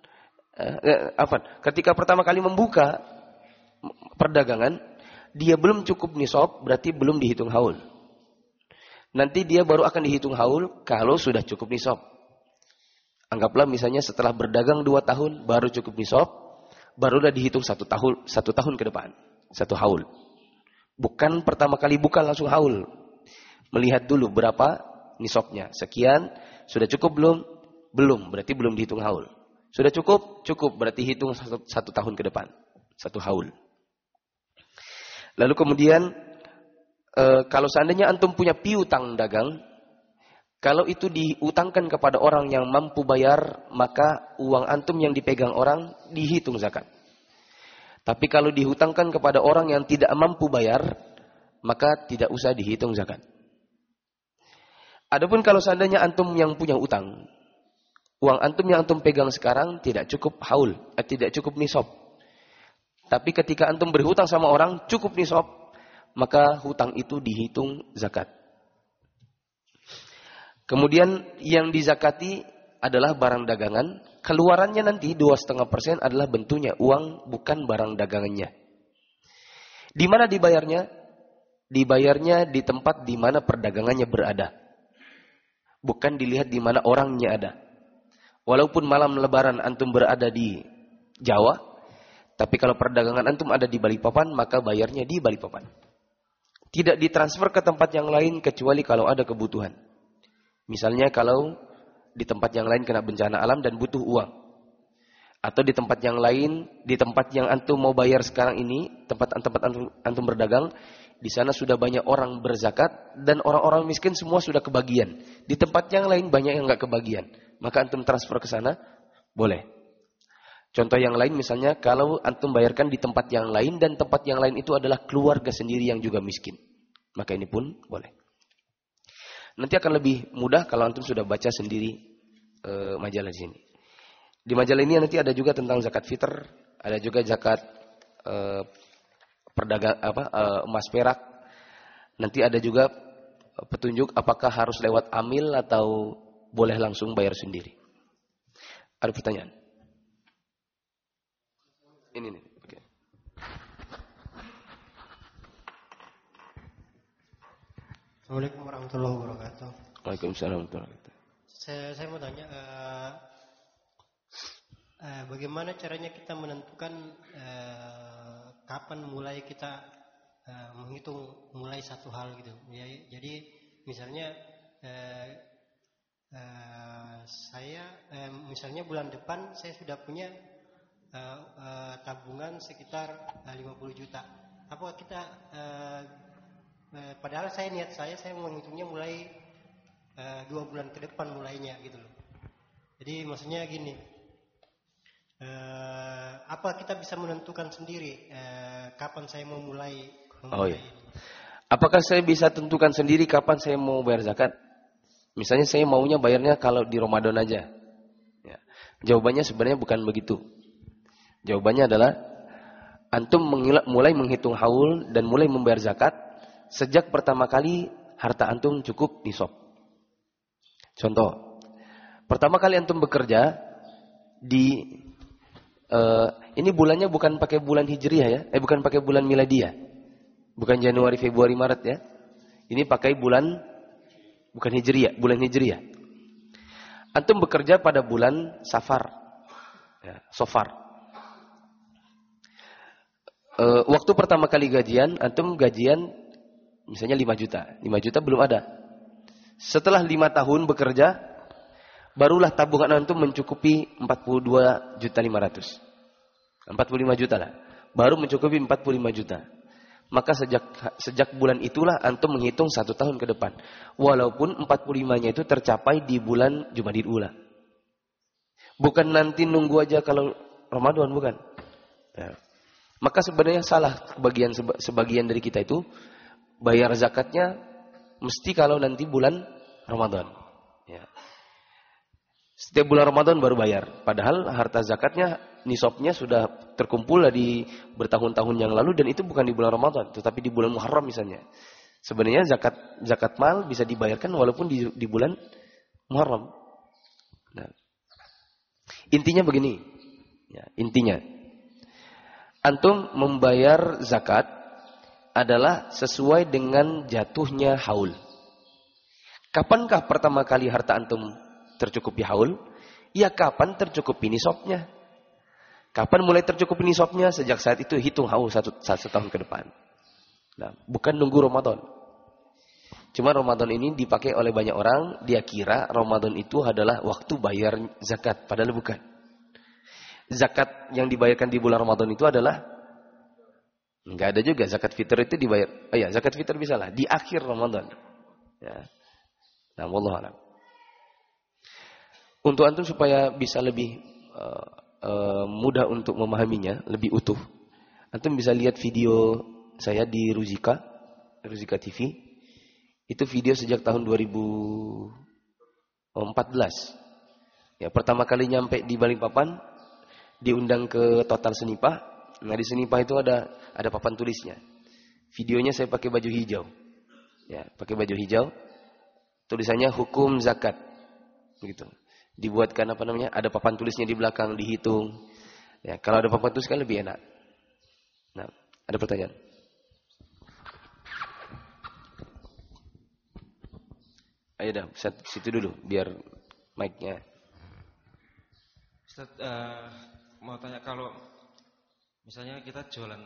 ketika pertama kali membuka perdagangan, dia belum cukup nisab, berarti belum dihitung haul. Nanti dia baru akan dihitung haul kalau sudah cukup nisab. Anggaplah misalnya setelah berdagang 2 tahun baru cukup nisab, barulah dihitung 1 tahun ke depan, 1 haul. Bukan pertama kali buka langsung haul. Melihat dulu berapa nisabnya. Sekian, sudah cukup belum? Belum, berarti belum dihitung haul. Sudah cukup? Cukup, berarti hitung 1 tahun ke depan, 1 haul. Lalu kemudian kalau seandainya antum punya piutang dagang, kalau itu diutangkan kepada orang yang mampu bayar, maka uang antum yang dipegang orang dihitung zakat. Tapi kalau dihutangkan kepada orang yang tidak mampu bayar, maka tidak usah dihitung zakat. Adapun kalau seandainya antum yang punya utang, uang antum yang antum pegang sekarang tidak cukup haul, tidak cukup nisab. Tapi ketika antum berhutang sama orang cukup nisab, maka hutang itu dihitung zakat. Kemudian yang dizakati adalah barang dagangan. Keluarannya nanti 2,5% adalah bentuknya uang, bukan barang dagangannya. Di mana dibayarnya? Dibayarnya di tempat di mana perdagangannya berada. Bukan dilihat di mana orangnya ada. Walaupun malam lebaran antum berada di Jawa, tapi kalau perdagangan antum ada di Balikpapan, maka bayarnya di Balikpapan. Tidak ditransfer ke tempat yang lain kecuali kalau ada kebutuhan. Misalnya kalau di tempat yang lain kena bencana alam dan butuh uang. Atau di tempat yang lain, di tempat yang antum mau bayar sekarang ini, tempat antum berdagang, di sana sudah banyak orang berzakat dan orang-orang miskin semua sudah kebagian. Di tempat yang lain banyak yang enggak kebagian. Maka antum transfer ke sana, boleh. Contoh yang lain misalnya kalau antum bayarkan di tempat yang lain dan tempat yang lain itu adalah keluarga sendiri yang juga miskin. Maka ini pun boleh. Nanti akan lebih mudah kalau antum sudah baca sendiri majalah di sini. Di majalah ini nanti ada juga tentang zakat fitr, ada juga zakat emas perak. Nanti ada juga petunjuk apakah harus lewat amil atau boleh langsung bayar sendiri. Ada pertanyaan? Ini nih. Okay. Assalamualaikum warahmatullahi wabarakatuh. Waalaikumsalam warahmatullahi wabarakatuh. Saya mau tanya, bagaimana caranya kita menentukan kapan mulai kita menghitung mulai satu hal gitu. Ya, jadi misalnya saya misalnya bulan depan saya sudah punya tabungan sekitar 50 juta. Apakah kita padahal niat saya menghitungnya mulai 2 bulan ke depan mulainya gitu loh. Jadi maksudnya gini, apa kita bisa menentukan sendiri kapan saya mau mulai iya. Apakah saya bisa tentukan sendiri kapan saya mau bayar zakat? Misalnya saya maunya bayarnya kalau di Ramadan aja. Ya. Jawabannya sebenarnya bukan begitu. Jawabannya adalah antum mulai menghitung haul dan mulai membayar zakat sejak pertama kali harta antum cukup nisab. Contoh, pertama kali antum bekerja di ini bulannya bukan pakai bulan Hijriah ya, bukan pakai bulan Miladiah. Bukan Januari, Februari, Maret ya. Ini pakai bulan bukan Hijriah, bulan Hijriah. Antum bekerja pada bulan Safar. Ya, Safar. Waktu pertama kali gajian, antum gajian misalnya 5 juta. 5 juta belum ada. Setelah 5 tahun bekerja, barulah tabungan antum mencukupi 42.500.000. 45 juta lah. Baru mencukupi 45 juta. Maka sejak bulan itulah antum menghitung 1 tahun ke depan. Walaupun 45-nya itu tercapai di bulan Jumadil Ula. Bukan nanti nunggu aja kalau Ramadan, bukan. Ya. Maka sebenarnya salah sebagian dari kita itu bayar zakatnya mesti kalau nanti bulan Ramadan. Ya. Setiap bulan Ramadan baru bayar. Padahal harta zakatnya, nisabnya sudah terkumpul di bertahun-tahun yang lalu dan itu bukan di bulan Ramadan, tetapi di bulan Muharram misalnya. Sebenarnya zakat mal bisa dibayarkan walaupun di bulan Muharram. Nah, intinya begini, ya, intinya antum membayar zakat adalah sesuai dengan jatuhnya haul. Kapankah pertama kali harta antum tercukupi haul? Ya kapan tercukupi nisabnya. Kapan mulai tercukupi nisabnya? Sejak saat itu hitung haul satu tahun ke depan. Nah, bukan nunggu Ramadan. Cuma Ramadan ini dipakai oleh banyak orang, dia kira Ramadan itu adalah waktu bayar zakat, padahal bukan. Zakat yang dibayarkan di bulan Ramadan itu adalah enggak ada juga, zakat fitr itu dibayar. Zakat fitr bisa lah di akhir Ramadan. Ya. Nah, wallahu a'lam. Untuk antum supaya bisa lebih mudah untuk memahaminya, lebih utuh, antum bisa lihat video saya di Ruzika TV. Itu video sejak tahun 2014. Ya, pertama kali nyampe di Balikpapan, diundang ke Total Senipah. Nah, di Senipah itu ada papan tulisnya. Videonya saya pakai baju hijau. Ya, pakai baju hijau. Tulisannya hukum zakat. Begitu. Dibuatkan ada papan tulisnya di belakang, dihitung. Ya, kalau ada papan tulis kan lebih enak. Nah, ada pertanyaan? Ayo dah, situ dulu biar mic-nya. Ustaz, mau tanya, kalau misalnya kita jualan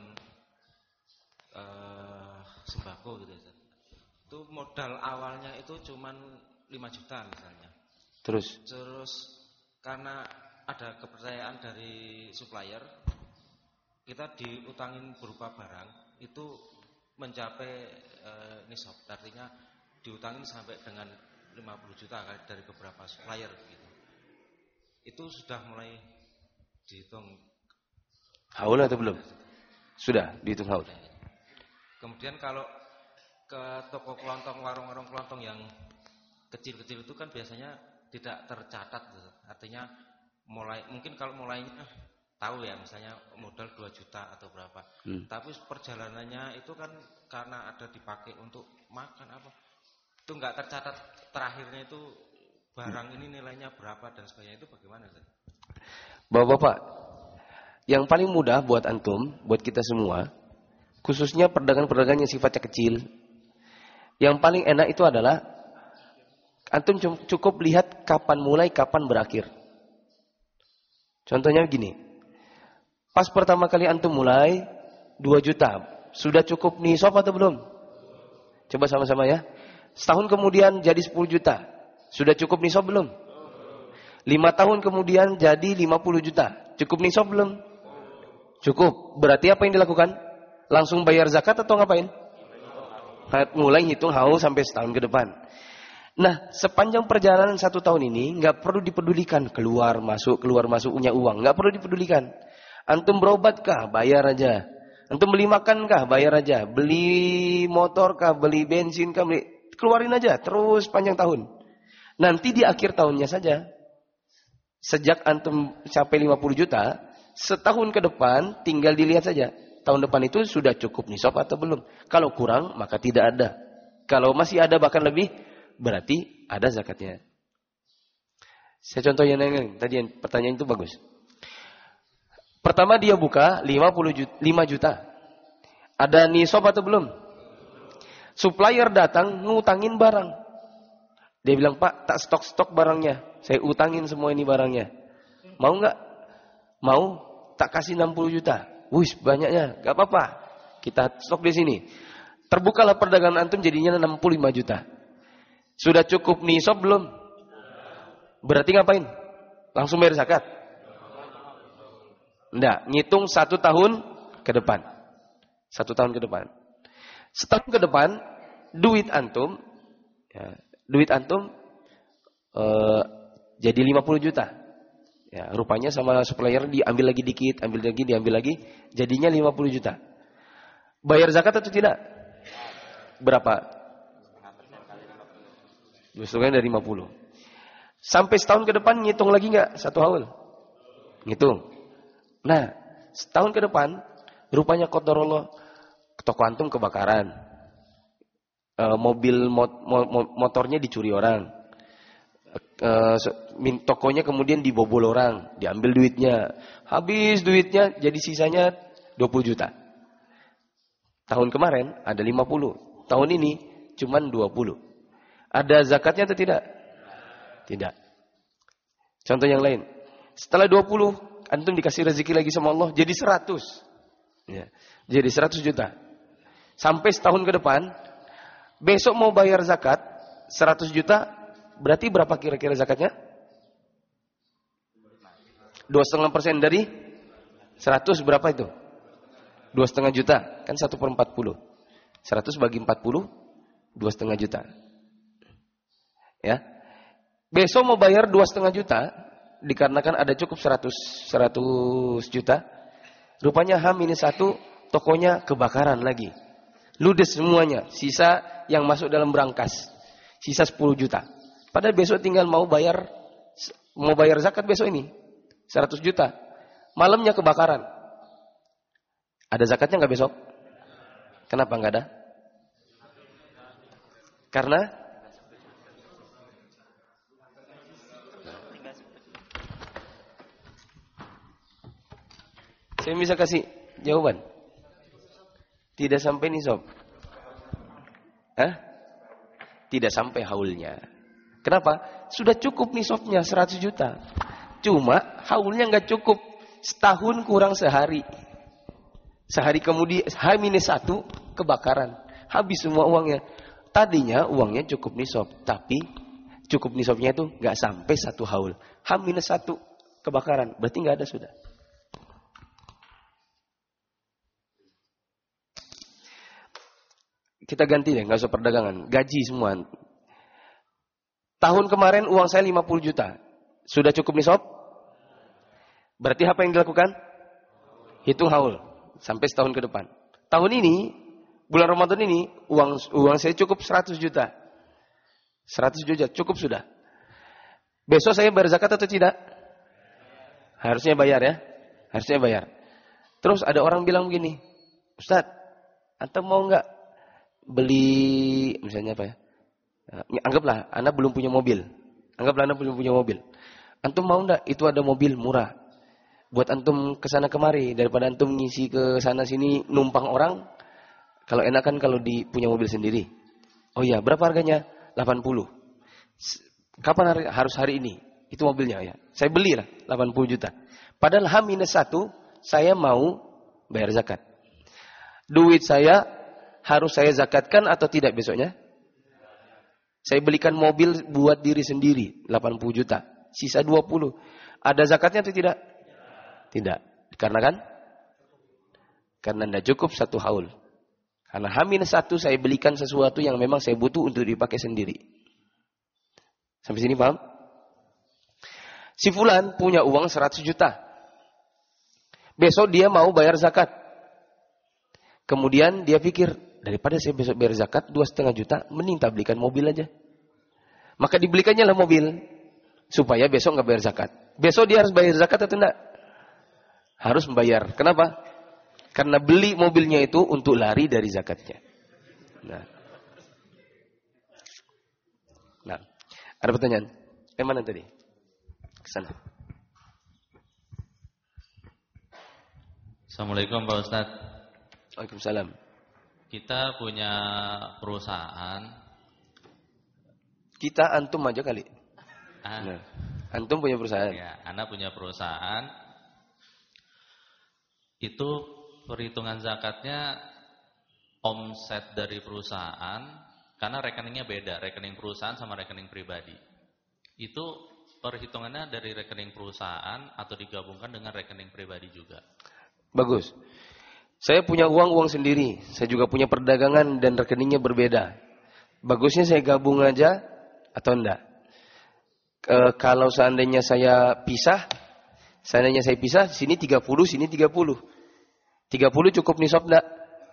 sembako gitu, Ustaz. Itu modal awalnya itu cuman 5 juta misalnya. Terus karena ada kepercayaan dari supplier, kita diutangin berupa barang itu mencapai nisab, artinya diutangin sampai dengan 50 juta dari beberapa supplier gitu. Itu sudah mulai dihitung haul atau belum? Sudah dihitung haul. Kemudian kalau ke toko kelontong, warung-warung kelontong yang kecil-kecil itu kan biasanya tidak tercatat, artinya mungkin kalau mulainya tahu ya, misalnya modal 2 juta atau berapa, tapi perjalanannya itu kan karena ada dipakai untuk makan apa, itu nggak tercatat terakhirnya itu barang ini nilainya berapa dan sebagainya, itu bagaimana, Ustaz? Bapak-bapak, yang paling mudah buat antum, buat kita semua, khususnya perdagangan-perdagangan yang sifatnya kecil, yang paling enak itu adalah antum cukup lihat kapan mulai, kapan berakhir. Contohnya begini. Pas pertama kali antum mulai 2 juta. Sudah cukup nisab atau belum? Coba sama-sama ya. Setahun kemudian jadi 10 juta. Sudah cukup nisab belum? 5 tahun kemudian jadi 50 juta. Cukup nisab belum? Cukup. Berarti apa yang dilakukan? Langsung bayar zakat atau ngapain? Mulai hitung haul sampai setahun ke depan. Nah, sepanjang perjalanan 1 tahun ini nggak perlu dipedulikan keluar masuknya uang, nggak perlu dipedulikan. Antum berobat kah? Bayar aja. Antum beli makan kah? Bayar aja. Beli motor kah? Beli bensin kah? Keluarin aja terus panjang tahun. Nanti di akhir tahunnya saja, sejak antum sampai 50 juta, setahun ke depan tinggal dilihat saja. Tahun depan itu sudah cukup nisab atau belum. Kalau kurang maka tidak ada. Kalau masih ada bahkan lebih, berarti ada zakatnya. Saya contohnya yang tadi yang pertanyaan itu bagus. Pertama dia buka 5 juta. Ada nisab atau belum? Supplier datang ngutangin barang. Dia bilang, Pak, tak stok barangnya. Saya utangin semua ini barangnya. Mau nggak? Mau? Tak kasih 60 juta. Wih, banyaknya. Gak apa-apa. Kita stok di sini. Terbukalah perdagangan antum jadinya 65 juta. Sudah cukup nisab belum? Berarti ngapain? Langsung bayar zakat? Enggak, ngitung 1 tahun ke depan. 1 tahun ke depan. Setahun ke depan, duit antum jadi 50 juta. Ya, rupanya sama supplier diambil lagi dikit, diambil lagi, jadinya 50 juta. Bayar zakat atau tidak? Berapa? 2,5 dari 50. Sampai setahun ke depan ngitung lagi enggak 1 haul? Ngitung. Nah, setahun ke depan rupanya qadarullah toko antum kebakaran. Motornya dicuri orang. Tokonya kemudian dibobol orang, diambil duitnya. Habis duitnya jadi sisanya 20 juta. Tahun kemarin ada 50. Tahun ini cuman 20. Ada zakatnya atau tidak? Tidak. Contoh yang lain. Setelah 20, antum dikasih rezeki lagi sama Allah jadi 100. Ya, jadi 100 juta. Sampai setahun ke depan, besok mau bayar zakat 100 juta, berarti berapa kira-kira zakatnya? 2,5% dari 100 berapa itu? 2,5 juta, kan 1/40. 100 bagi 40, 2,5 juta. Ya. Besok mau bayar 2,5 juta, dikarenakan ada cukup 100 juta, rupanya H-1 tokonya kebakaran lagi. Ludes semuanya, sisa yang masuk dalam brankas. Sisa 10 juta. Padahal besok tinggal mau bayar zakat besok ini. 100 juta. Malamnya kebakaran. Ada zakatnya nggak besok? Kenapa nggak ada? Karena saya bisa kasih jawaban. Tidak sampai nisab. Tidak sampai haulnya. Kenapa? Sudah cukup nisabnya 100 juta. Cuma haulnya nggak cukup. Setahun kurang sehari. Sehari kemudian H-1 kebakaran. Habis semua uangnya. Tadinya uangnya cukup nisab, tapi cukup nisabnya itu nggak sampai 1 haul. H-1 kebakaran, berarti nggak ada sudah. Kita ganti deh, nggak usah perdagangan, gaji semua. Tahun kemarin uang saya 50 juta, sudah cukup nisab? Berarti apa yang dilakukan? Hitung haul sampai setahun ke depan. Tahun ini, bulan Ramadan ini, uang saya cukup 100 juta. 100 juta cukup sudah. Besok saya bayar zakat atau tidak? Harusnya bayar ya. Harusnya bayar. Terus ada orang bilang begini, Ustaz, antum mau nggak beli misalnya apa ya? Anggaplah Anda belum punya mobil. Antum mau nggak? Itu ada mobil murah. Buat antum kesana kemari daripada antum ngisi ke sana sini numpang orang. Kalau enakan kalau punya mobil sendiri. Oh iya, berapa harganya? 80. Kapan harus hari ini? Itu mobilnya ya. Saya belilah 80 juta. Padahal H-1 saya mau bayar zakat. Duit saya harus saya zakatkan atau tidak besoknya? Saya belikan mobil buat diri sendiri 80 juta. Sisa 20. Ada zakatnya atau tidak? Tidak. Karena tidak cukup 1 haul. Karena H-1 saya belikan sesuatu yang memang saya butuh untuk dipakai sendiri. Sampai sini paham? Si fulan punya uang 100 juta. Besok dia mau bayar zakat. Kemudian dia pikir, daripada saya besok bayar zakat 2,5 juta, mending tak belikan mobil aja. Maka dibelikannya lah mobil. Supaya besok nggak bayar zakat. Besok dia harus bayar zakat atau tidak? Harus membayar. Kenapa? Karena beli mobilnya itu untuk lari dari zakatnya. Nah, Nah, ada pertanyaan? Mana tadi? Kesana. Assalamualaikum Pak Ustadz. Waalaikumsalam. Kita punya perusahaan. Kita antum aja kali. Nah, antum punya perusahaan. Ya, Anda punya perusahaan. Itu perhitungan zakatnya omset dari perusahaan, karena rekeningnya beda, rekening perusahaan sama rekening pribadi. Itu perhitungannya dari rekening perusahaan atau digabungkan dengan rekening pribadi juga? Bagus. Saya punya uang sendiri. Saya juga punya perdagangan dan rekeningnya berbeda. Bagusnya saya gabung aja atau enggak? Kalau seandainya saya pisah, sini 30, sini 30. 30 cukup nisab enggak?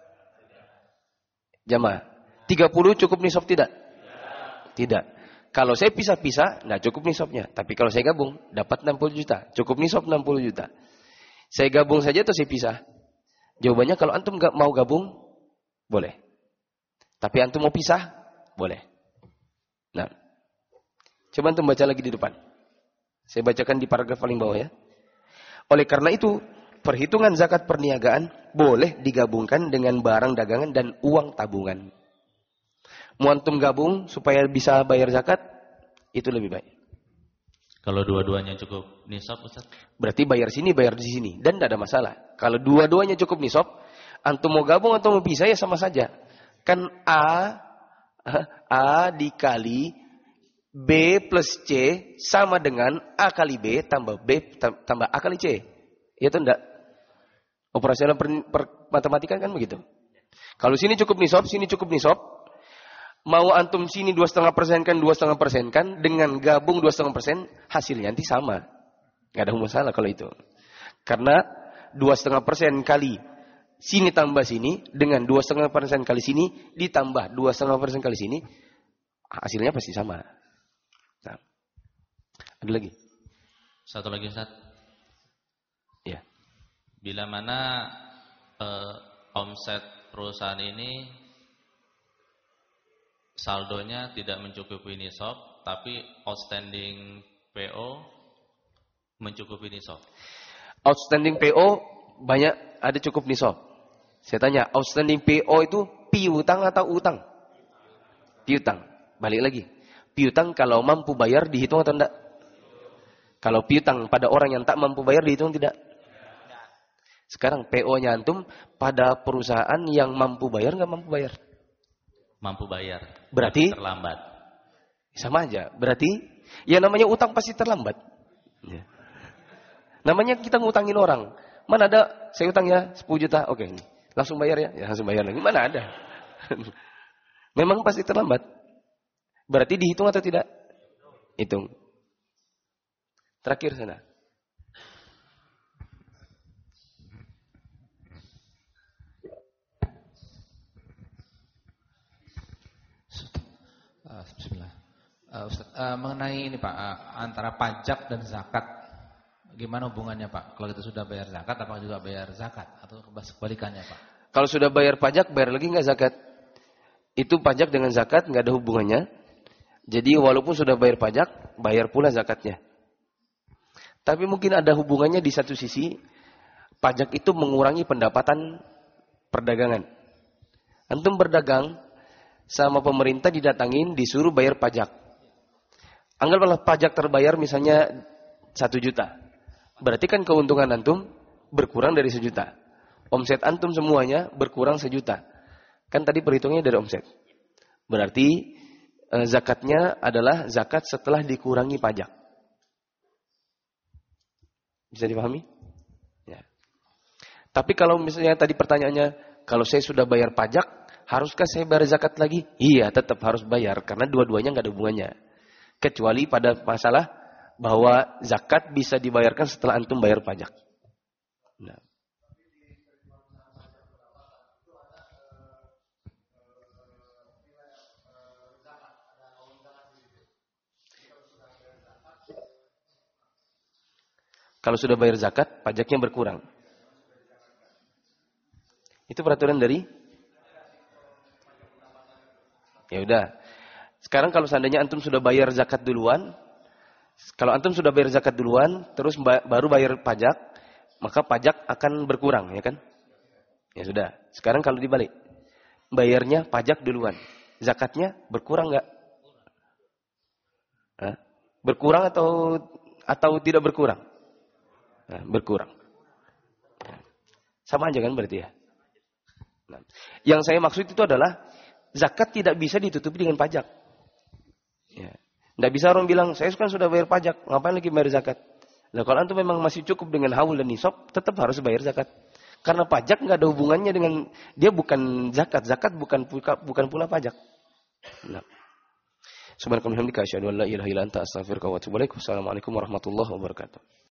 Jamaah. 30 cukup nisab tidak? Tidak. Kalau saya pisah-pisah, enggak cukup nisabnya. Tapi kalau saya gabung, dapat 60 juta. Cukup nisab 60 juta. Saya gabung saja atau saya pisah? Jawabannya kalau antum enggak mau gabung, boleh. Tapi antum mau pisah, boleh. Nah. Coba antum baca lagi di depan. Saya bacakan di paragraf paling bawah ya. Oleh karena itu, perhitungan zakat perniagaan boleh digabungkan dengan barang dagangan dan uang tabungan. Mau antum gabung supaya bisa bayar zakat, itu lebih baik. Kalau dua-duanya cukup nisab, Ustaz? Berarti bayar sini, bayar di sini. Dan tidak ada masalah. Kalau dua-duanya cukup nisab, antum mau gabung atau mau pisah ya sama saja. Kan A dikali B plus C sama dengan A kali B tambah B tambah A kali C. Ya atau enggak? Operasional matematika kan begitu. Kalau sini cukup nisab, sini cukup nisab. Mau antum sini 2,5% kan 2,5% kan. Dengan gabung 2,5% hasilnya nanti sama. Gak ada masalah kalau itu. Karena 2,5% kali sini tambah sini. Dengan 2,5% kali sini ditambah 2,5% kali sini. Hasilnya pasti sama. Nah, ada lagi? Satu lagi Ustaz. Ya. Bila mana omset perusahaan ini saldonya tidak mencukupi nisab, tapi outstanding PO mencukupi nisab. Outstanding PO banyak ada cukup nisab. Saya tanya, outstanding PO itu piutang atau utang? Piutang. Balik lagi. Piutang kalau mampu bayar dihitung atau tidak? Kalau piutang pada orang yang tak mampu bayar dihitung tidak? Sekarang PO-nya antum pada perusahaan yang mampu bayar nggak mampu bayar? Mampu bayar. Berarti terlambat. Sama aja. Berarti ya namanya utang pasti terlambat. Ya. Namanya kita ngutangin orang. Mana ada saya utang ya 10 juta. Oke, ini. Langsung bayar ya? Ya langsung bayar lagi. Mana ada? Memang pasti terlambat. Berarti dihitung atau tidak? Hitung. Terakhir sana. Bismillah. Ustaz, mengenai ini Pak, antara pajak dan zakat, gimana hubungannya Pak? Kalau kita sudah bayar zakat, apakah juga bayar zakat? Atau kebalikannya Pak? Kalau sudah bayar pajak, bayar lagi nggak zakat? Itu pajak dengan zakat nggak ada hubungannya. Jadi walaupun sudah bayar pajak, bayar pula zakatnya. Tapi mungkin ada hubungannya di satu sisi, pajak itu mengurangi pendapatan perdagangan. Antum berdagang, sama pemerintah didatangin, disuruh bayar pajak. Anggaplah pajak terbayar misalnya 1 juta. Berarti kan keuntungan antum berkurang dari 1 juta. Omset antum semuanya berkurang 1 juta. Kan tadi perhitungannya dari omset. Berarti zakatnya adalah zakat setelah dikurangi pajak. Bisa dipahami? Ya. Tapi kalau misalnya tadi pertanyaannya, kalau saya sudah bayar pajak, haruskah saya bayar zakat lagi? Iya, tetap harus bayar. Karena dua-duanya nggak ada hubungannya. Kecuali pada masalah bahwa zakat bisa dibayarkan setelah antum bayar pajak. Nah. Kalau sudah bayar zakat, pajaknya berkurang. Itu peraturan dari? Ya udah. sekarang kalau seandainya antum sudah bayar zakat duluan, kalau antum sudah bayar zakat duluan, terus baru bayar pajak, maka pajak akan berkurang, ya kan? Ya sudah. Sekarang kalau dibalik, bayarnya pajak duluan, zakatnya berkurang nggak? Berkurang atau tidak berkurang? Nah, berkurang. Sama aja kan berarti ya. Nah, yang saya maksud itu adalah zakat tidak bisa ditutupi dengan pajak. Ya. Nggak bisa orang bilang, saya kan sudah bayar pajak, ngapain lagi bayar zakat? Nah, kalau antum memang masih cukup dengan haul dan nisab, tetap harus bayar zakat. Karena pajak nggak ada hubungannya dengan, dia bukan zakat. Zakat bukan pula pajak. Nah. Subhanakallahumma wa bihamdika asyhadu an la ilaha illa anta astaghfiruka wa atubu ilaik. Wassalamualaikum warahmatullahi wabarakatuh.